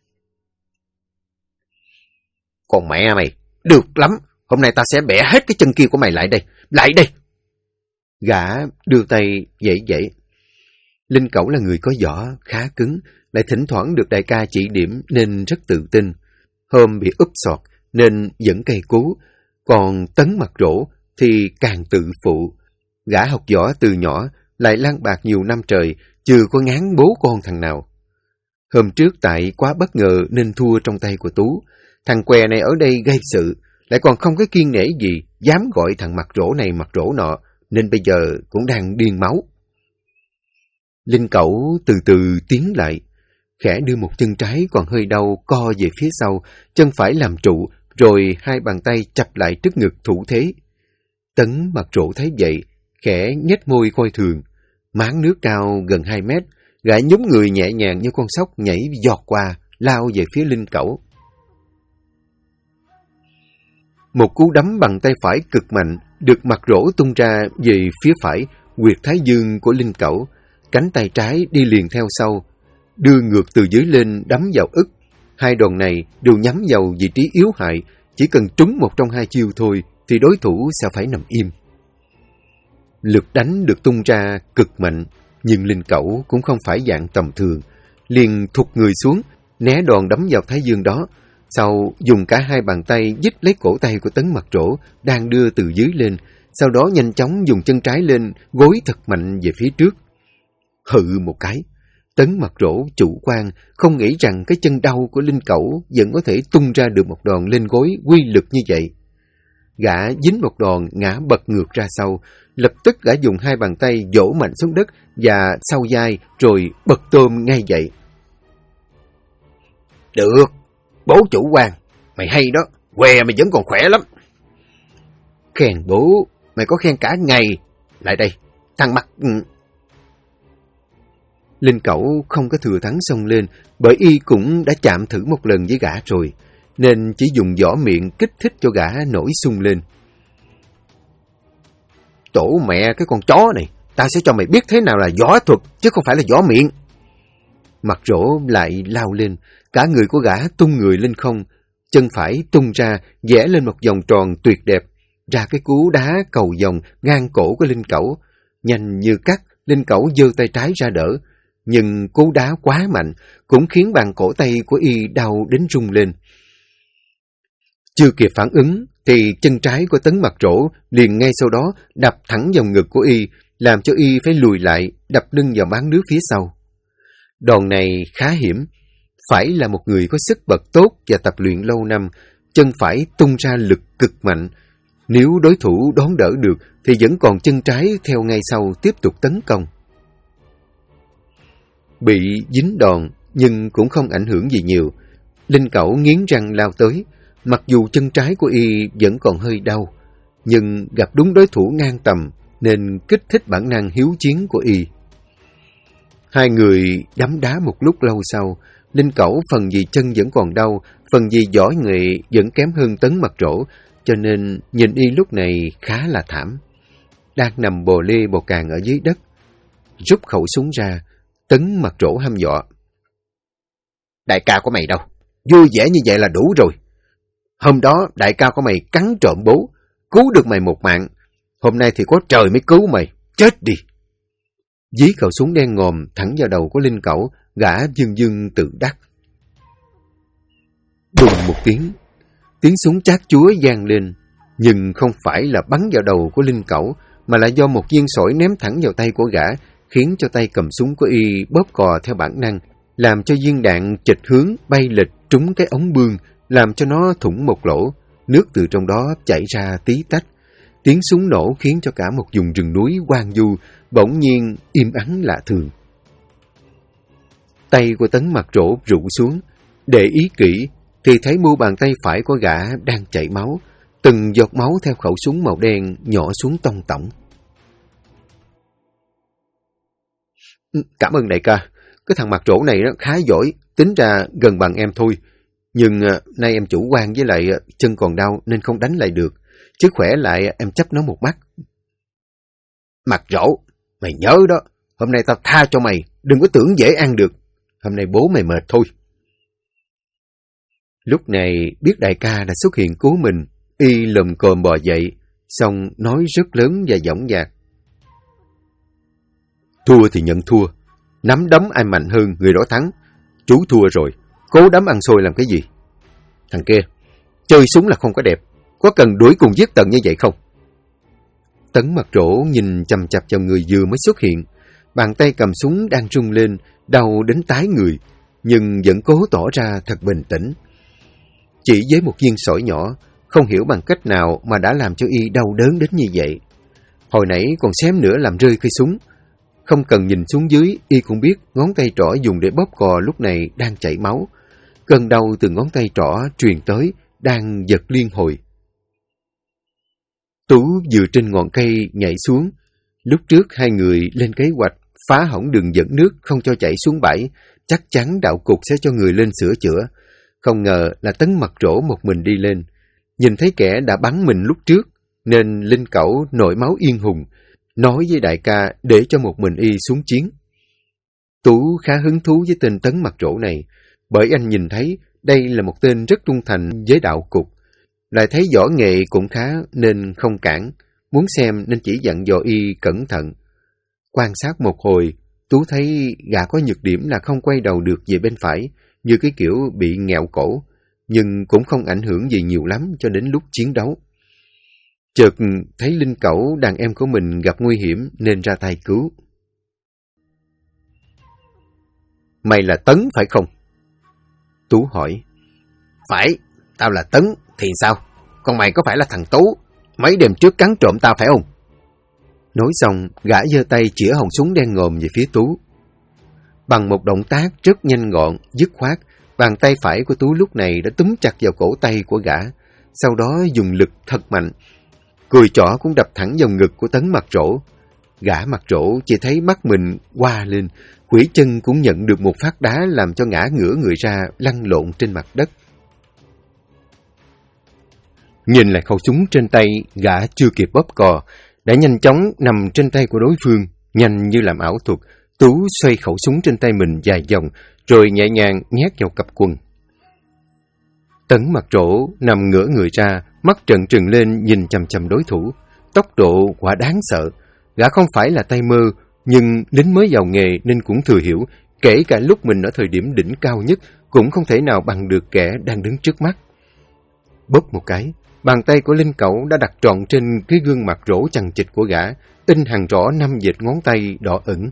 Còn mẹ mày, được lắm, hôm nay ta sẽ bẻ hết cái chân kia của mày lại đây, lại đây. Gã đưa tay vẫy vẫy. Linh Cẩu là người có võ khá cứng, lại thỉnh thoảng được đại ca chỉ điểm nên rất tự tin. Hôm bị úp sọt nên dẫn cây cú, còn Tấn Mặt Trổ thì càng tự phụ. Gã học võ từ nhỏ, lại lang bạc nhiều năm trời, chưa có ngán bố con thằng nào. Hôm trước tại quá bất ngờ nên thua trong tay của Tú. Thằng què này ở đây gây sự, lại còn không có kiêng nể gì, dám gọi thằng mặt rỗ này mặt rỗ nọ, nên bây giờ cũng đang điên máu. Linh Cẩu từ từ tiến lại, khẽ đưa một chân trái còn hơi đau co về phía sau, chân phải làm trụ, rồi hai bàn tay chập lại trước ngực thủ thế. Tấn mặt rỗ thấy vậy, khẽ nhếch môi coi thường. Máng nước cao gần 2 mét, gã nhúng người nhẹ nhàng như con sóc nhảy giọt qua, lao về phía Linh Cẩu. Một cú đấm bằng tay phải cực mạnh, được mặt rỗ tung ra về phía phải, huyệt thái dương của Linh Cẩu. Cánh tay trái đi liền theo sau, đưa ngược từ dưới lên đấm vào ức. Hai đòn này đều nhắm vào vị trí yếu hại, chỉ cần trúng một trong hai chiêu thôi thì đối thủ sẽ phải nằm im. Lực đánh được tung ra cực mạnh, nhưng Linh Cẩu cũng không phải dạng tầm thường, liền thụt người xuống, né đòn đấm vào thái dương đó, sau dùng cả hai bàn tay dít lấy cổ tay của Tấn mặt rỗ đang đưa từ dưới lên, sau đó nhanh chóng dùng chân trái lên gối thật mạnh về phía trước. Hự một cái, Tấn mặt rỗ chủ quan, không nghĩ rằng cái chân đau của Linh Cẩu vẫn có thể tung ra được một đòn lên gối quy lực như vậy. Gã dính một đòn ngã bật ngược ra sau, lập tức gã dùng hai bàn tay vỗ mạnh xuống đất và sau vai rồi bật tôm ngay dậy. Được, bố chủ quan, mày hay đó, què mày vẫn còn khỏe lắm. Khen bố, mày có khen cả ngày. Lại đây, thằng mặt... Linh Cẩu không có thừa thắng xông lên, bởi y cũng đã chạm thử một lần với gã rồi, nên chỉ dùng võ miệng kích thích cho gã nổi sung lên. Tổ mẹ cái con chó này, ta sẽ cho mày biết thế nào là võ thuật, chứ không phải là võ miệng. Mặt rỗ lại lao lên, cả người của gã tung người lên không, chân phải tung ra, vẽ lên một vòng tròn tuyệt đẹp, ra cái cú đá cầu vòng ngang cổ của Linh Cẩu. Nhanh như cắt, Linh Cẩu giơ tay trái ra đỡ, nhưng cú đá quá mạnh, cũng khiến bàn cổ tay của y đau đến rung lên. Chưa kịp phản ứng, thì chân trái của Tấn mặt rỗ liền ngay sau đó đập thẳng vào ngực của y, làm cho y phải lùi lại, đập lưng vào máng nước phía sau. Đòn này khá hiểm, phải là một người có sức bật tốt và tập luyện lâu năm, chân phải tung ra lực cực mạnh. Nếu đối thủ đón đỡ được, thì vẫn còn chân trái theo ngay sau tiếp tục tấn công. Bị dính đòn, nhưng cũng không ảnh hưởng gì nhiều. Linh Cẩu nghiến răng lao tới, mặc dù chân trái của y vẫn còn hơi đau, nhưng gặp đúng đối thủ ngang tầm, nên kích thích bản năng hiếu chiến của y. Hai người đấm đá một lúc lâu sau, Linh Cẩu phần vì chân vẫn còn đau, phần vì võ nghệ vẫn kém hơn Tấn mặt rỗ, cho nên nhìn y lúc này khá là thảm. Đang nằm bò lê bò càng ở dưới đất. Rút khẩu súng ra, Tấn mặt rỗ hăm dọa. Đại ca của mày đâu? Vui vẻ như vậy là đủ rồi. Hôm đó đại ca của mày cắn trộm bố, cứu được mày một mạng. Hôm nay thì có trời mới cứu mày, chết đi. Dí khẩu súng đen ngòm thẳng vào đầu của Linh Cẩu, gã dưng dưng tự đắc. Đùng một tiếng súng chát chúa vang lên, nhưng không phải là bắn vào đầu của Linh Cẩu, mà là do một viên sỏi ném thẳng vào tay của gã, khiến cho tay cầm súng của y bóp cò theo bản năng, làm cho viên đạn chệch hướng bay lệch trúng cái ống bương, làm cho nó thủng một lỗ, nước từ trong đó chảy ra tí tách. Tiếng súng nổ khiến cho cả một vùng rừng núi hoang vu bỗng nhiên im ắng lạ thường. Tay của Tấn mặt rỗ rũ xuống, để ý kỹ thì thấy mu bàn tay phải của gã đang chảy máu, từng giọt máu theo khẩu súng màu đen nhỏ xuống tông tổng. Cảm ơn đại ca, cái thằng mặt rỗ này nó khá giỏi, tính ra gần bằng em thôi. Nhưng nay em chủ quan với lại chân còn đau nên không đánh lại được, chứ khỏe lại em chấp nó một mắt. Mặt rỗ, mày nhớ đó, hôm nay tao tha cho mày, đừng có tưởng dễ ăn được. Hôm nay bố mày mệt thôi. Lúc này biết đại ca đã xuất hiện cứu mình, y lồm cồm bò dậy, xong nói rất lớn và dõng dạc. Thua thì nhận thua, nắm đấm ai mạnh hơn người đó thắng. Chú thua rồi, cố đấm ăn xôi làm cái gì? Thằng kia, chơi súng là không có đẹp, có cần đuổi cùng giết tận như vậy không? Tấn mặt rỗ nhìn chằm chằm vào người vừa mới xuất hiện, bàn tay cầm súng đang rung lên, đau đến tái người. nhưng vẫn cố tỏ ra thật bình tĩnh. Chỉ với một viên sỏi nhỏ, không hiểu bằng cách nào mà đã làm cho y đau đớn đến như vậy. Hồi nãy còn xém nữa làm rơi cây súng. Không cần nhìn xuống dưới, y cũng biết ngón tay trỏ dùng để bóp cò lúc này đang chảy máu. Cơn đau từ ngón tay trỏ truyền tới, đang giật liên hồi. Tú vừa trên ngọn cây nhảy xuống. Lúc trước hai người lên kế hoạch phá hỏng đường dẫn nước không cho chảy xuống bãi, chắc chắn đạo cục sẽ cho người lên sửa chữa. Không ngờ là Tấn Mặt Trổ một mình đi lên. Nhìn thấy kẻ đã bắn mình lúc trước, nên Linh Cẩu nổi máu yên hùng, nói với đại ca để cho một mình y xuống chiến. Tú khá hứng thú với tên Tấn Mặt Trổ này, bởi anh nhìn thấy đây là một tên rất trung thành với đạo cục. Lại thấy võ nghệ cũng khá nên không cản, muốn xem nên chỉ dặn dò y cẩn thận. Quan sát một hồi, Tú thấy gã có nhược điểm là không quay đầu được về bên phải, như cái kiểu bị nghẹo cổ, nhưng cũng không ảnh hưởng gì nhiều lắm cho đến lúc chiến đấu. Chợt thấy Linh Cẩu đàn em của mình gặp nguy hiểm nên ra tay cứu. Mày là Tấn phải không? Tú hỏi. Phải, tao là Tấn, thì sao? Còn mày có phải là thằng Tú, mấy đêm trước cắn trộm tao phải không? Nói xong, gã giơ tay chĩa họng súng đen ngòm về phía Tú. Bằng một động tác rất nhanh gọn, dứt khoát, bàn tay phải của Tú lúc này đã túm chặt vào cổ tay của gã, sau đó dùng lực thật mạnh. Cùi chỏ cũng đập thẳng vào ngực của Tấn Mặt Trổ. Gã Mặt Trổ chỉ thấy mắt mình qua lên, khuỷu chân cũng nhận được một phát đá làm cho ngã ngửa người ra lăn lộn trên mặt đất. Nhìn lại khẩu súng trên tay, gã chưa kịp bóp cò, đã nhanh chóng nằm trên tay của đối phương, nhanh như làm ảo thuật. Tú xoay khẩu súng trên tay mình vài vòng, rồi nhẹ nhàng nhét vào cặp quần. Tấn Mặt Trổ nằm ngửa người ra, mắt trợn trừng lên nhìn chằm chằm đối thủ. Tốc độ quả đáng sợ. Gã không phải là tay mơ, nhưng lính mới vào nghề nên cũng thừa hiểu, kể cả lúc mình ở thời điểm đỉnh cao nhất, cũng không thể nào bằng được kẻ đang đứng trước mắt. Bóp một cái, bàn tay của Linh Cẩu đã đặt trọn trên cái gương mặt rỗ chằng chịt của gã, in hàng rõ 5 vệt ngón tay đỏ ửng.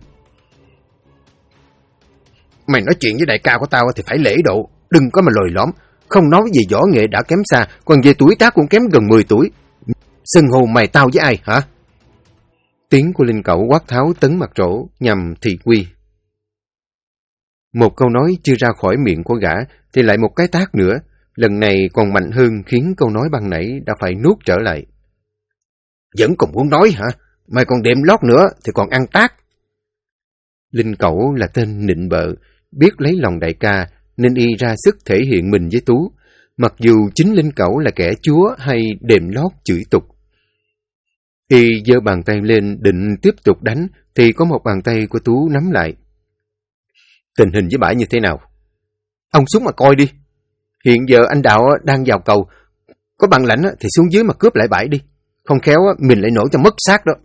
Mày nói chuyện với đại ca của tao thì phải lễ độ, đừng có mà lồi lõm. Không nói gì võ nghệ đã kém xa, còn về tuổi tác cũng kém gần 10 tuổi. Xưng hô mày tao với ai hả? Tiếng của Linh Cẩu quát tháo Tấn Mặt Trổ nhằm thị quy. Một câu nói chưa ra khỏi miệng của gã thì lại một cái tát nữa, lần này còn mạnh hơn khiến câu nói ban nãy đã phải nuốt trở lại. Vẫn còn muốn nói hả? Mày còn đệm lót nữa thì còn ăn tát. Linh Cẩu là tên nịnh bợ, biết lấy lòng đại ca nên y ra sức thể hiện mình với Tú, mặc dù chính Linh Cẩu là kẻ chúa hay đệm lót chửi tục. Y giơ bàn tay lên định tiếp tục đánh thì có một bàn tay của Tú nắm lại. Tình hình với bãi như thế nào? Ông xuống mà coi đi. Hiện giờ anh Đạo đang vào cầu, có bằng lãnh thì xuống dưới mà cướp lại bãi đi, không khéo mình lại nổi cho mất xác đó.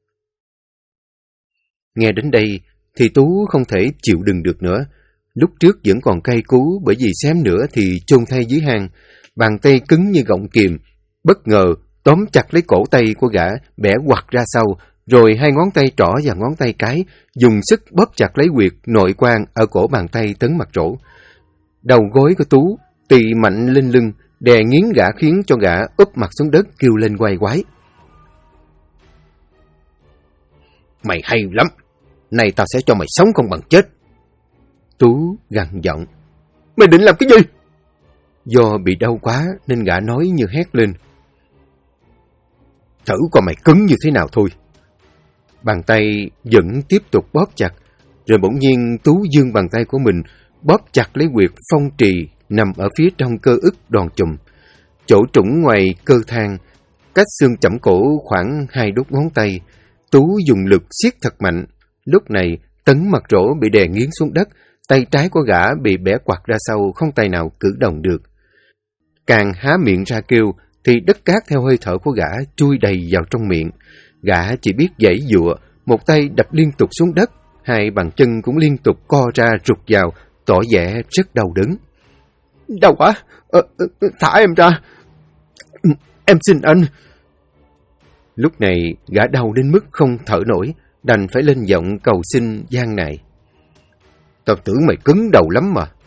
Nghe đến đây thì Tú không thể chịu đựng được nữa. Lúc trước vẫn còn cay cú bởi vì xém nữa thì chôn thay dưới hang. Bàn tay cứng như gọng kìm, bất ngờ tóm chặt lấy cổ tay của gã, bẻ quặt ra sau, rồi hai ngón tay trỏ và ngón tay cái dùng sức bóp chặt lấy huyệt nội quan ở cổ bàn tay Tấn Mặt Trổ. Đầu gối của Tú tì mạnh lên lưng, đè nghiến gã khiến cho gã úp mặt xuống đất kêu lên quay quái. Mày hay lắm, này tao sẽ cho mày sống không bằng chết. Tú gằn giọng. Mày định làm cái gì? Do bị đau quá nên gã nói như hét lên. Thử coi mày cứng như thế nào thôi. Bàn tay vẫn tiếp tục bóp chặt, rồi bỗng nhiên Tú giương bàn tay của mình bóp chặt lấy huyệt phong trì nằm ở phía trong cơ ức đòn chùm. Chỗ trũng ngoài cơ thang, cách xương chẩm cổ khoảng 2 đốt ngón tay. Tú dùng lực siết thật mạnh. Lúc này Tấn Mặt Trổ bị đè nghiến xuống đất, tay trái của gã bị bẻ quặt ra sau, không tay nào cử động được. Càng há miệng ra kêu thì đất cát theo hơi thở của gã chui đầy vào trong miệng. Gã chỉ biết giãy giụa, một tay đập liên tục xuống đất, hai bàn chân cũng liên tục co ra rụt vào, tỏ vẻ rất đau đớn. Đau quá, thả em ra, em xin anh. Lúc này gã đau đến mức không thở nổi, đành phải lên giọng cầu xin gian nài. Tao tưởng mày cứng đầu lắm mà,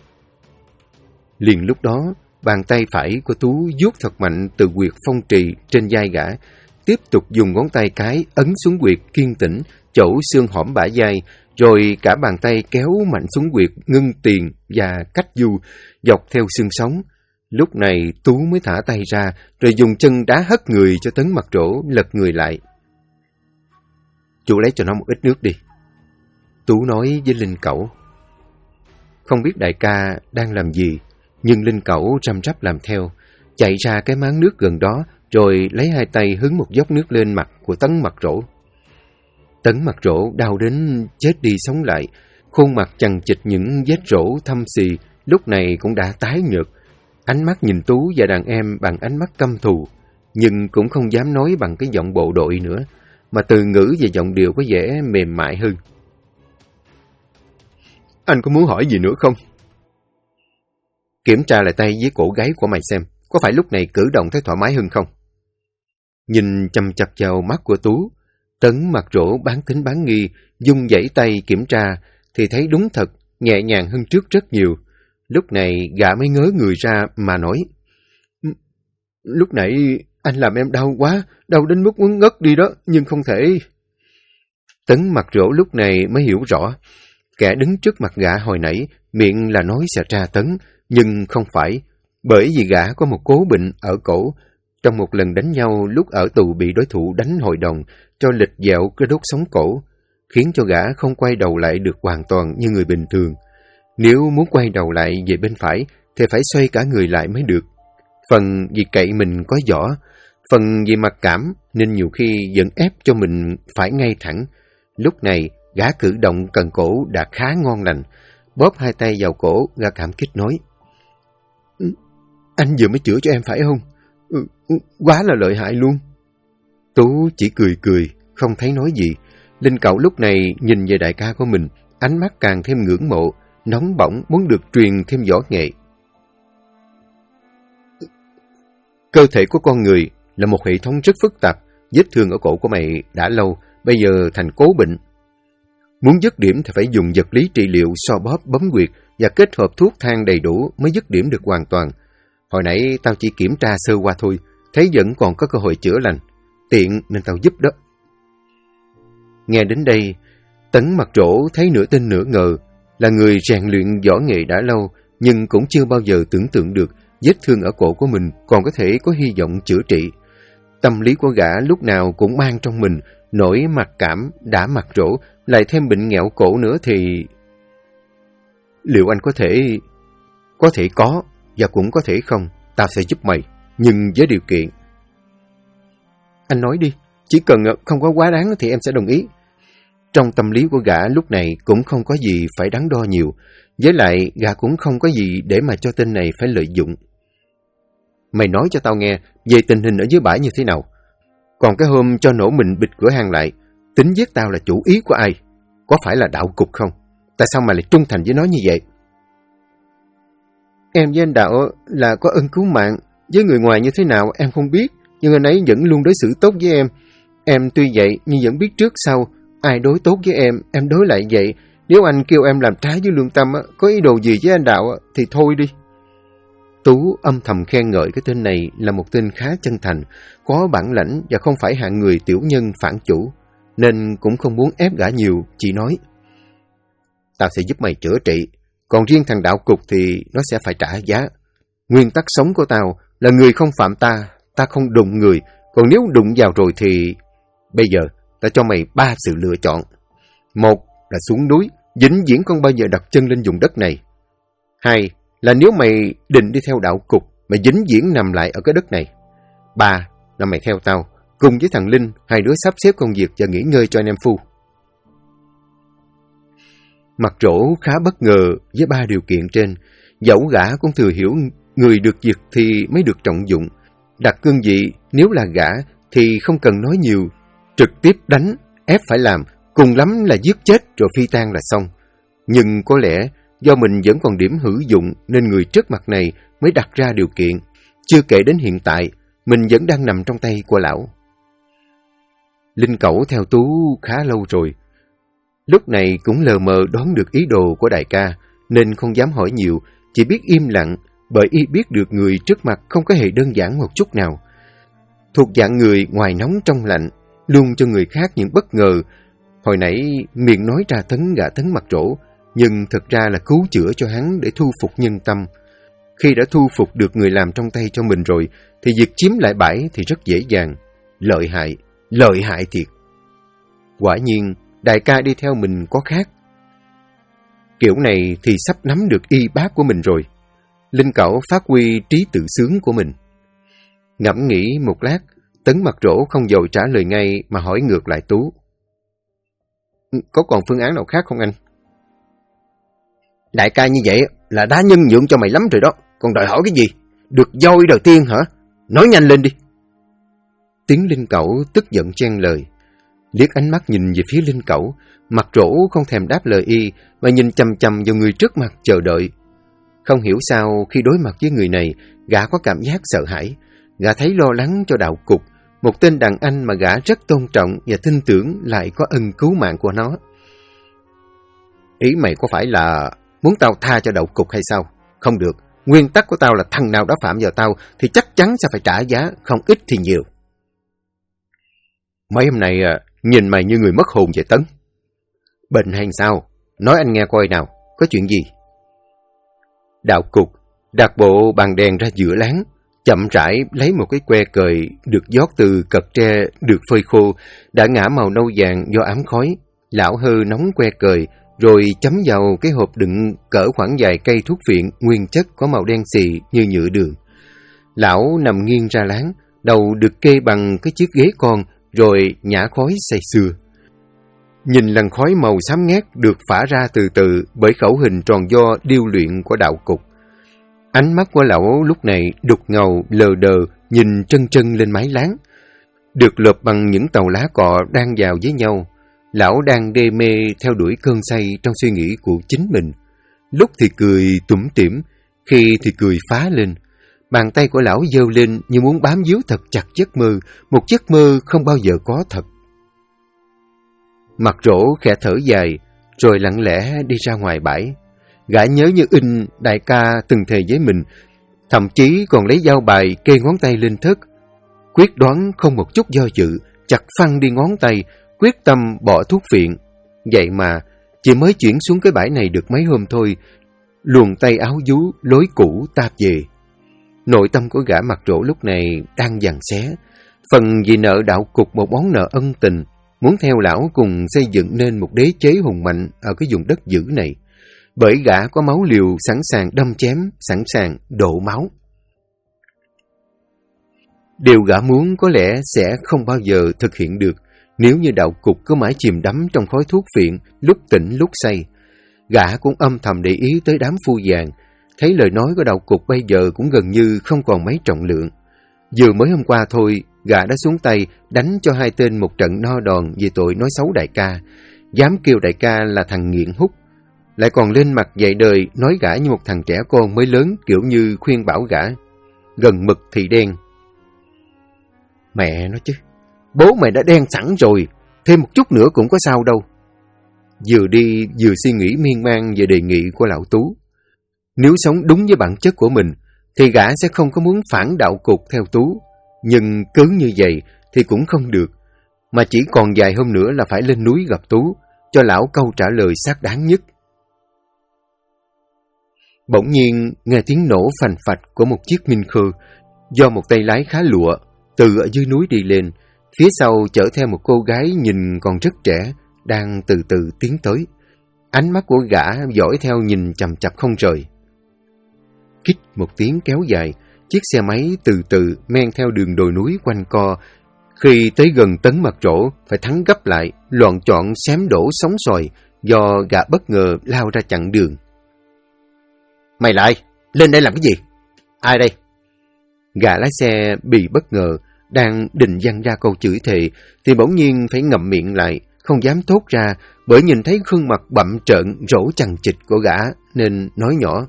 Liền lúc đó, bàn tay phải của Tú vuốt thật mạnh từ huyệt phong trì trên vai gã, tiếp tục dùng ngón tay cái ấn xuống huyệt kiên tĩnh, chỗ xương hõm bả vai, rồi cả bàn tay kéo mạnh xuống huyệt ngưng tiền và cách du, dọc theo xương sống. Lúc này Tú mới thả tay ra, rồi dùng chân đá hất người cho Tấn Mặt Rỗ lật người lại. Chú lấy cho nó một ít nước đi. Tú nói với Linh Cẩu. Không biết đại ca đang làm gì, nhưng Linh Cẩu răm rắp làm theo, chạy ra cái máng nước gần đó, rồi lấy hai tay hứng một dốc nước lên mặt của Tấn Mặt Rỗ. Tấn Mặt Rỗ đau đến chết đi sống lại, khuôn mặt chằng chịt những vết rỗ thâm xì, lúc này cũng đã tái nhợt. Ánh mắt nhìn Tú và đàn em bằng ánh mắt căm thù, nhưng cũng không dám nói bằng cái giọng bộ đội nữa, mà từ ngữ và giọng điệu có vẻ mềm mại hơn. Anh có muốn hỏi gì nữa không? Kiểm tra lại tay với cổ gáy của mày xem, có phải lúc này cử động thấy thoải mái hơn không? Nhìn chăm chập vào mắt của Tú, Tấn Mặt Rỗ bán tính bán nghi, dung dãy tay kiểm tra, thì thấy đúng thật, nhẹ nhàng hơn trước rất nhiều. Lúc này gã mới ngớ người ra mà nói. Lúc nãy anh làm em đau quá, đau đến mức muốn ngất đi đó, nhưng không thể. Tấn Mặt Rỗ lúc này mới hiểu rõ. Kẻ đứng trước mặt gã hồi nãy, miệng là nói sẽ tra tấn, nhưng không phải, bởi vì gã có một cố bệnh ở cổ. Trong một lần đánh nhau lúc ở tù bị đối thủ đánh hội đồng, cho lệch dẹo cái đốt sống cổ, khiến cho gã không quay đầu lại được hoàn toàn như người bình thường. Nếu muốn quay đầu lại về bên phải, thì phải xoay cả người lại mới được. Phần vì cậy mình có võ, phần vì mặc cảm, nên nhiều khi vẫn ép cho mình phải ngay thẳng. Lúc này, gã cử động cần cổ đã khá ngon lành, bóp hai tay vào cổ, gã cảm kích nói. Anh vừa mới chữa cho em phải không? Quá là lợi hại luôn. Tú chỉ cười cười, không thấy nói gì. Linh Cẩu lúc này nhìn về đại ca của mình, ánh mắt càng thêm ngưỡng mộ, nóng bỏng muốn được truyền thêm võ nghệ. Cơ thể của con người là một hệ thống rất phức tạp, vết thương ở cổ của mày đã lâu, bây giờ thành cố bệnh. Muốn dứt điểm thì phải dùng vật lý trị liệu so bóp bấm huyệt và kết hợp thuốc thang đầy đủ mới dứt điểm được hoàn toàn. Hồi nãy tao chỉ kiểm tra sơ qua thôi, thấy vẫn còn có cơ hội chữa lành. Tiện nên tao giúp đó. Nghe đến đây, Tấn Mặt Rỗ thấy nửa tin nửa ngờ. Là người rèn luyện võ nghệ đã lâu, nhưng cũng chưa bao giờ tưởng tượng được vết thương ở cổ của mình còn có thể có hy vọng chữa trị. Tâm lý của gã lúc nào cũng mang trong mình nỗi mặc cảm đã Mặt Rỗ, lại thêm bệnh nghẹo cổ nữa thì... Liệu anh có thể có, và cũng có thể không, tao sẽ giúp mày, nhưng với điều kiện. Anh nói đi, chỉ cần không có quá đáng thì em sẽ đồng ý. Trong tâm lý của gã lúc này cũng không có gì phải đắn đo nhiều, với lại gã cũng không có gì để mà cho tên này phải lợi dụng. Mày nói cho tao nghe về tình hình ở dưới bãi như thế nào. Còn cái hôm cho nổ mình bịt cửa hàng lại, tính giết tao là chủ ý của ai? Có phải là Đạo Cục không? Tại sao mày lại trung thành với nó như vậy? Em với anh Đạo là có ân cứu mạng, với người ngoài như thế nào em không biết, nhưng anh ấy vẫn luôn đối xử tốt với em. Em tuy vậy nhưng vẫn biết trước sau, ai đối tốt với em đối lại vậy. Nếu anh kêu em làm trái với lương tâm, có ý đồ gì với anh Đạo thì thôi đi. Tú âm thầm khen ngợi cái tên này là một tên khá chân thành, có bản lãnh và không phải hạng người tiểu nhân phản chủ, nên cũng không muốn ép gã nhiều, chỉ nói. Tao sẽ giúp mày chữa trị, còn riêng thằng Đạo Cục thì nó sẽ phải trả giá. Nguyên tắc sống của tao là người không phạm ta, ta không đụng người, còn nếu đụng vào rồi thì... Bây giờ, ta cho mày 3 sự lựa chọn. 1 là xuống núi, vĩnh viễn không bao giờ đặt chân lên vùng đất này. 2 là nếu mày định đi theo Đạo Cục, mày vĩnh viễn nằm lại ở cái đất này. 3 là mày theo tao, cùng với thằng Linh, hai đứa sắp xếp công việc và nghỉ ngơi cho anh em Phu. Mặt Rỗ khá bất ngờ với 3 điều kiện trên, dẫu gã cũng thừa hiểu người được việc thì mới được trọng dụng. Đặt cương vị, nếu là gã thì không cần nói nhiều, trực tiếp đánh, ép phải làm, cùng lắm là giết chết rồi phi tang là xong. Nhưng có lẽ do mình vẫn còn điểm hữu dụng nên người trước mặt này mới đặt ra điều kiện. Chưa kể đến hiện tại, mình vẫn đang nằm trong tay của lão. Linh Cẩu theo Tú khá lâu rồi. Lúc này cũng lờ mờ đoán được ý đồ của đại ca, nên không dám hỏi nhiều, chỉ biết im lặng, bởi y biết được người trước mặt không có hề đơn giản một chút nào. Thuộc dạng người ngoài nóng trong lạnh, luôn cho người khác những bất ngờ. Hồi nãy miệng nói ra tấn gã Tấn Mặt Trổ, nhưng thực ra là cứu chữa cho hắn để thu phục nhân tâm. Khi đã thu phục được người làm trong tay cho mình rồi, thì việc chiếm lại bãi thì rất dễ dàng. Lợi hại thiệt. Quả nhiên, đại ca đi theo mình có khác. Kiểu này thì sắp nắm được y bát của mình rồi. Linh Cẩu phát huy trí tự sướng của mình. Ngẫm nghĩ một lát, Tấn Mặt Trổ không vội trả lời ngay mà hỏi ngược lại Tú. Có còn phương án nào khác không anh? Đại ca như vậy là đã nhân nhượng cho mày lắm rồi đó. Còn đòi hỏi cái gì? Được voi đầu tiên hả? Nói nhanh lên đi. Tiếng Linh Cẩu tức giận chen lời. Liếc ánh mắt nhìn về phía Linh Cẩu, Mặt Trổ không thèm đáp lời y mà nhìn chằm chằm vào người trước mặt chờ đợi. Không hiểu sao khi đối mặt với người này, gã có cảm giác sợ hãi. Gã thấy lo lắng cho Đạo Cục, một tên đàn anh mà gã rất tôn trọng và tin tưởng lại có ân cứu mạng của nó. Ý mày có phải là muốn tao tha cho Đạo Cục hay sao? Không được, nguyên tắc của tao là thằng nào đã phạm vào tao thì chắc chắn sẽ phải trả giá, không ít thì nhiều. Mấy hôm nay nhìn mày như người mất hồn vậy Tấn. Bệnh hay sao? Nói anh nghe coi nào, có chuyện gì? Đạo Cục đặt bộ bàn đèn ra giữa láng, chậm rãi lấy một cái que cời được rót từ cật tre được phơi khô, đã ngả màu nâu vàng do ám khói. Lão hơ nóng que cời, rồi chấm vào cái hộp đựng cỡ khoảng vài cây thuốc phiện nguyên chất có màu đen xì như nhựa đường. Lão nằm nghiêng ra láng, đầu được kê bằng cái chiếc ghế con, rồi nhả khói say sưa. Nhìn làn khói màu xám ngát được phả ra từ từ bởi khẩu hình tròn vo điêu luyện của Đạo Cục. Ánh mắt của lão lúc này đục ngầu lờ đờ nhìn trân trân lên mái láng. Được lợp bằng những tàu lá cọ đang vào với nhau. Lão đang đê mê theo đuổi cơn say trong suy nghĩ của chính mình. Lúc thì cười tủm tỉm, khi thì cười phá lên. Bàn tay của lão giơ lên như muốn bám víu thật chặt giấc mơ, một giấc mơ không bao giờ có thật. Mặt Trổ khẽ thở dài, rồi lặng lẽ đi ra ngoài bãi. Gã nhớ như in đại ca từng thề với mình, thậm chí còn lấy dao bài kê ngón tay lên thớt. Quyết đoán không một chút do dự, chặt phăng đi ngón tay, quyết tâm bỏ thuốc phiện. Vậy mà, chỉ mới chuyển xuống cái bãi này được mấy hôm thôi, luồn tay áo vú lối cũ táp về. Nội tâm của gã Mặt Trổ lúc này đang giằng xé. Phần vì nợ Đạo Cục một món nợ ân tình, muốn theo lão cùng xây dựng nên một đế chế hùng mạnh ở cái vùng đất dữ này. Bởi gã có máu liều sẵn sàng đâm chém, sẵn sàng đổ máu. Điều gã muốn có lẽ sẽ không bao giờ thực hiện được nếu như Đạo Cục cứ mãi chìm đắm trong khói thuốc phiện, lúc tỉnh lúc say. Gã cũng âm thầm để ý tới đám phu vàng, thấy lời nói của Đạo Cục bây giờ cũng gần như không còn mấy trọng lượng. Vừa mới hôm qua thôi, gã đã xuống tay đánh cho hai tên một trận no đòn vì tội nói xấu đại ca, dám kêu đại ca là thằng nghiện hút, lại còn lên mặt dạy đời nói gã như một thằng trẻ con mới lớn, kiểu như khuyên bảo gã gần mực thì đen. Mẹ nó chứ, bố mày đã đen sẵn rồi, thêm một chút nữa cũng có sao đâu. Vừa đi vừa suy nghĩ miên man về đề nghị của lão Tú. Nếu sống đúng với bản chất của mình thì gã sẽ không có muốn phản Đạo Cục theo Tú, nhưng cứ như vậy thì cũng không được, mà chỉ còn vài hôm nữa là phải lên núi gặp Tú, cho lão câu trả lời xác đáng nhất. Bỗng nhiên nghe tiếng nổ phành phạch của một chiếc Minh Khơ do một tay lái khá lụa từ ở dưới núi đi lên, phía sau chở theo một cô gái nhìn còn rất trẻ đang từ từ tiến tới. Ánh mắt của gã dõi theo nhìn chằm chằm không rời. Kích một tiếng kéo dài, chiếc xe máy từ từ men theo đường đồi núi quanh co. Khi tới gần Tấn Mặt Trổ, phải thắng gấp lại, loạn choạng xém đổ sóng xoài do gã bất ngờ lao ra chặn đường. Mày lại, lên đây làm cái gì? Ai đây? Gã lái xe bị bất ngờ, đang định văng ra câu chửi thề, thì bỗng nhiên phải ngậm miệng lại, không dám thốt ra, bởi nhìn thấy gương mặt bặm trợn, rỗ chằng chịt của gã, nên nói nhỏ.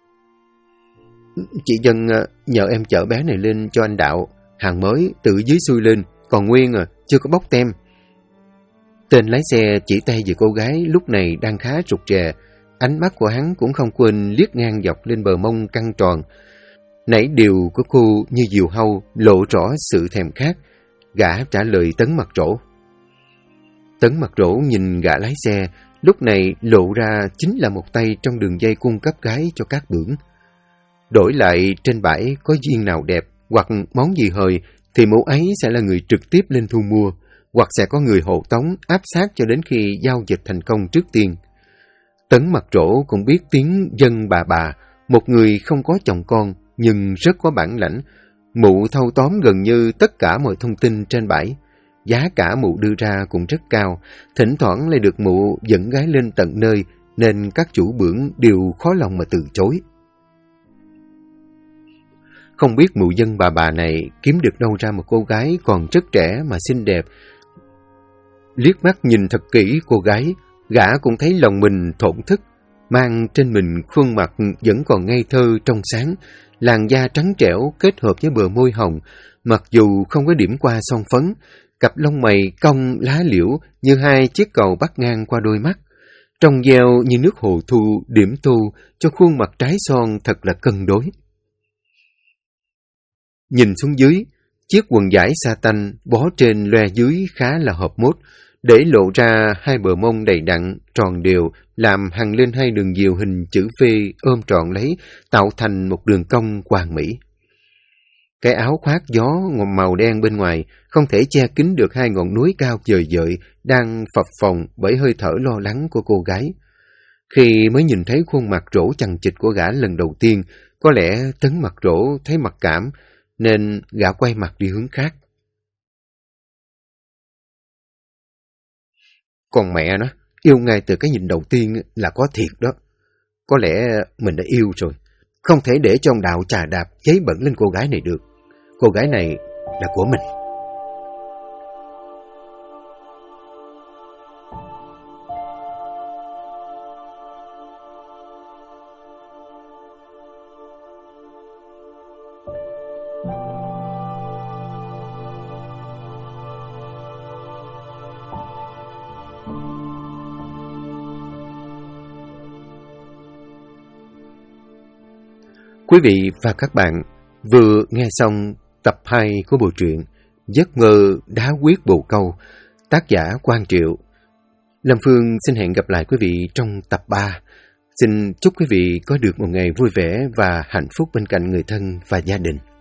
Chị Dân nhờ em chở bé này lên cho anh Đạo, hàng mới, từ dưới xuôi lên, còn nguyên chưa có bóc tem. Tên lái xe chỉ tay về cô gái lúc này đang khá rụt rè, ánh mắt của hắn cũng không quên liếc ngang dọc lên bờ mông căng tròn. Nãy điều của cô như diều hâu lộ rõ sự thèm khát. Gã trả lời Tấn Mặt Trổ. Tấn Mặt Trổ nhìn gã lái xe, lúc này lộ ra chính là một tay trong đường dây cung cấp gái cho các bưởng. Đổi lại trên bãi có viên nào đẹp hoặc món gì hời thì mụ ấy sẽ là người trực tiếp lên thu mua, hoặc sẽ có người hộ tống áp sát cho đến khi giao dịch thành công trước tiên. Tấn Mặt Trổ cũng biết tiếng dân bà, một người không có chồng con nhưng rất có bản lãnh. Mụ thâu tóm gần như tất cả mọi thông tin trên bãi. Giá cả mụ đưa ra cũng rất cao, thỉnh thoảng lại được mụ dẫn gái lên tận nơi, nên các chủ bưởng đều khó lòng mà từ chối. Không biết mụ dân bà này kiếm được đâu ra một cô gái còn rất trẻ mà xinh đẹp. Liếc mắt nhìn thật kỹ cô gái, gã cũng thấy lòng mình thổn thức. Mang trên mình khuôn mặt vẫn còn ngây thơ trong sáng, làn da trắng trẻo kết hợp với bờ môi hồng, mặc dù không có điểm qua son phấn, cặp lông mày cong lá liễu như hai chiếc cầu bắc ngang qua đôi mắt. Trong veo như nước hồ thu điểm tô cho khuôn mặt trái son thật là cân đối. Nhìn xuống dưới, chiếc quần vải sa tanh bó trên loe dưới khá là hợp mốt, để lộ ra hai bờ mông đầy đặn, tròn đều, làm hằn lên hai đường diều hình chữ V ôm trọn lấy, tạo thành một đường cong hoàn mỹ. Cái áo khoác gió màu đen bên ngoài không thể che kín được hai ngọn núi cao dời dợi đang phập phồng bởi hơi thở lo lắng của cô gái. Khi mới nhìn thấy khuôn mặt rỗ chằng chịt của gã lần đầu tiên, có lẽ Tấn Mặt Trổ thấy mặc cảm, nên gã quay mặt đi hướng khác. Còn mẹ nó, yêu ngay từ cái nhìn đầu tiên là có thiệt đó. Có lẽ mình đã yêu rồi. Không thể để cho ông Đạo chà đạp giấy bẩn lên cô gái này được. Cô gái này là của mình. Quý vị và các bạn vừa nghe xong tập 2 của bộ truyện Giấc mơ đá quyết bồ câu, tác giả Quang Triệu. Lâm Phương xin hẹn gặp lại quý vị trong tập 3. Xin chúc quý vị có được một ngày vui vẻ và hạnh phúc bên cạnh người thân và gia đình.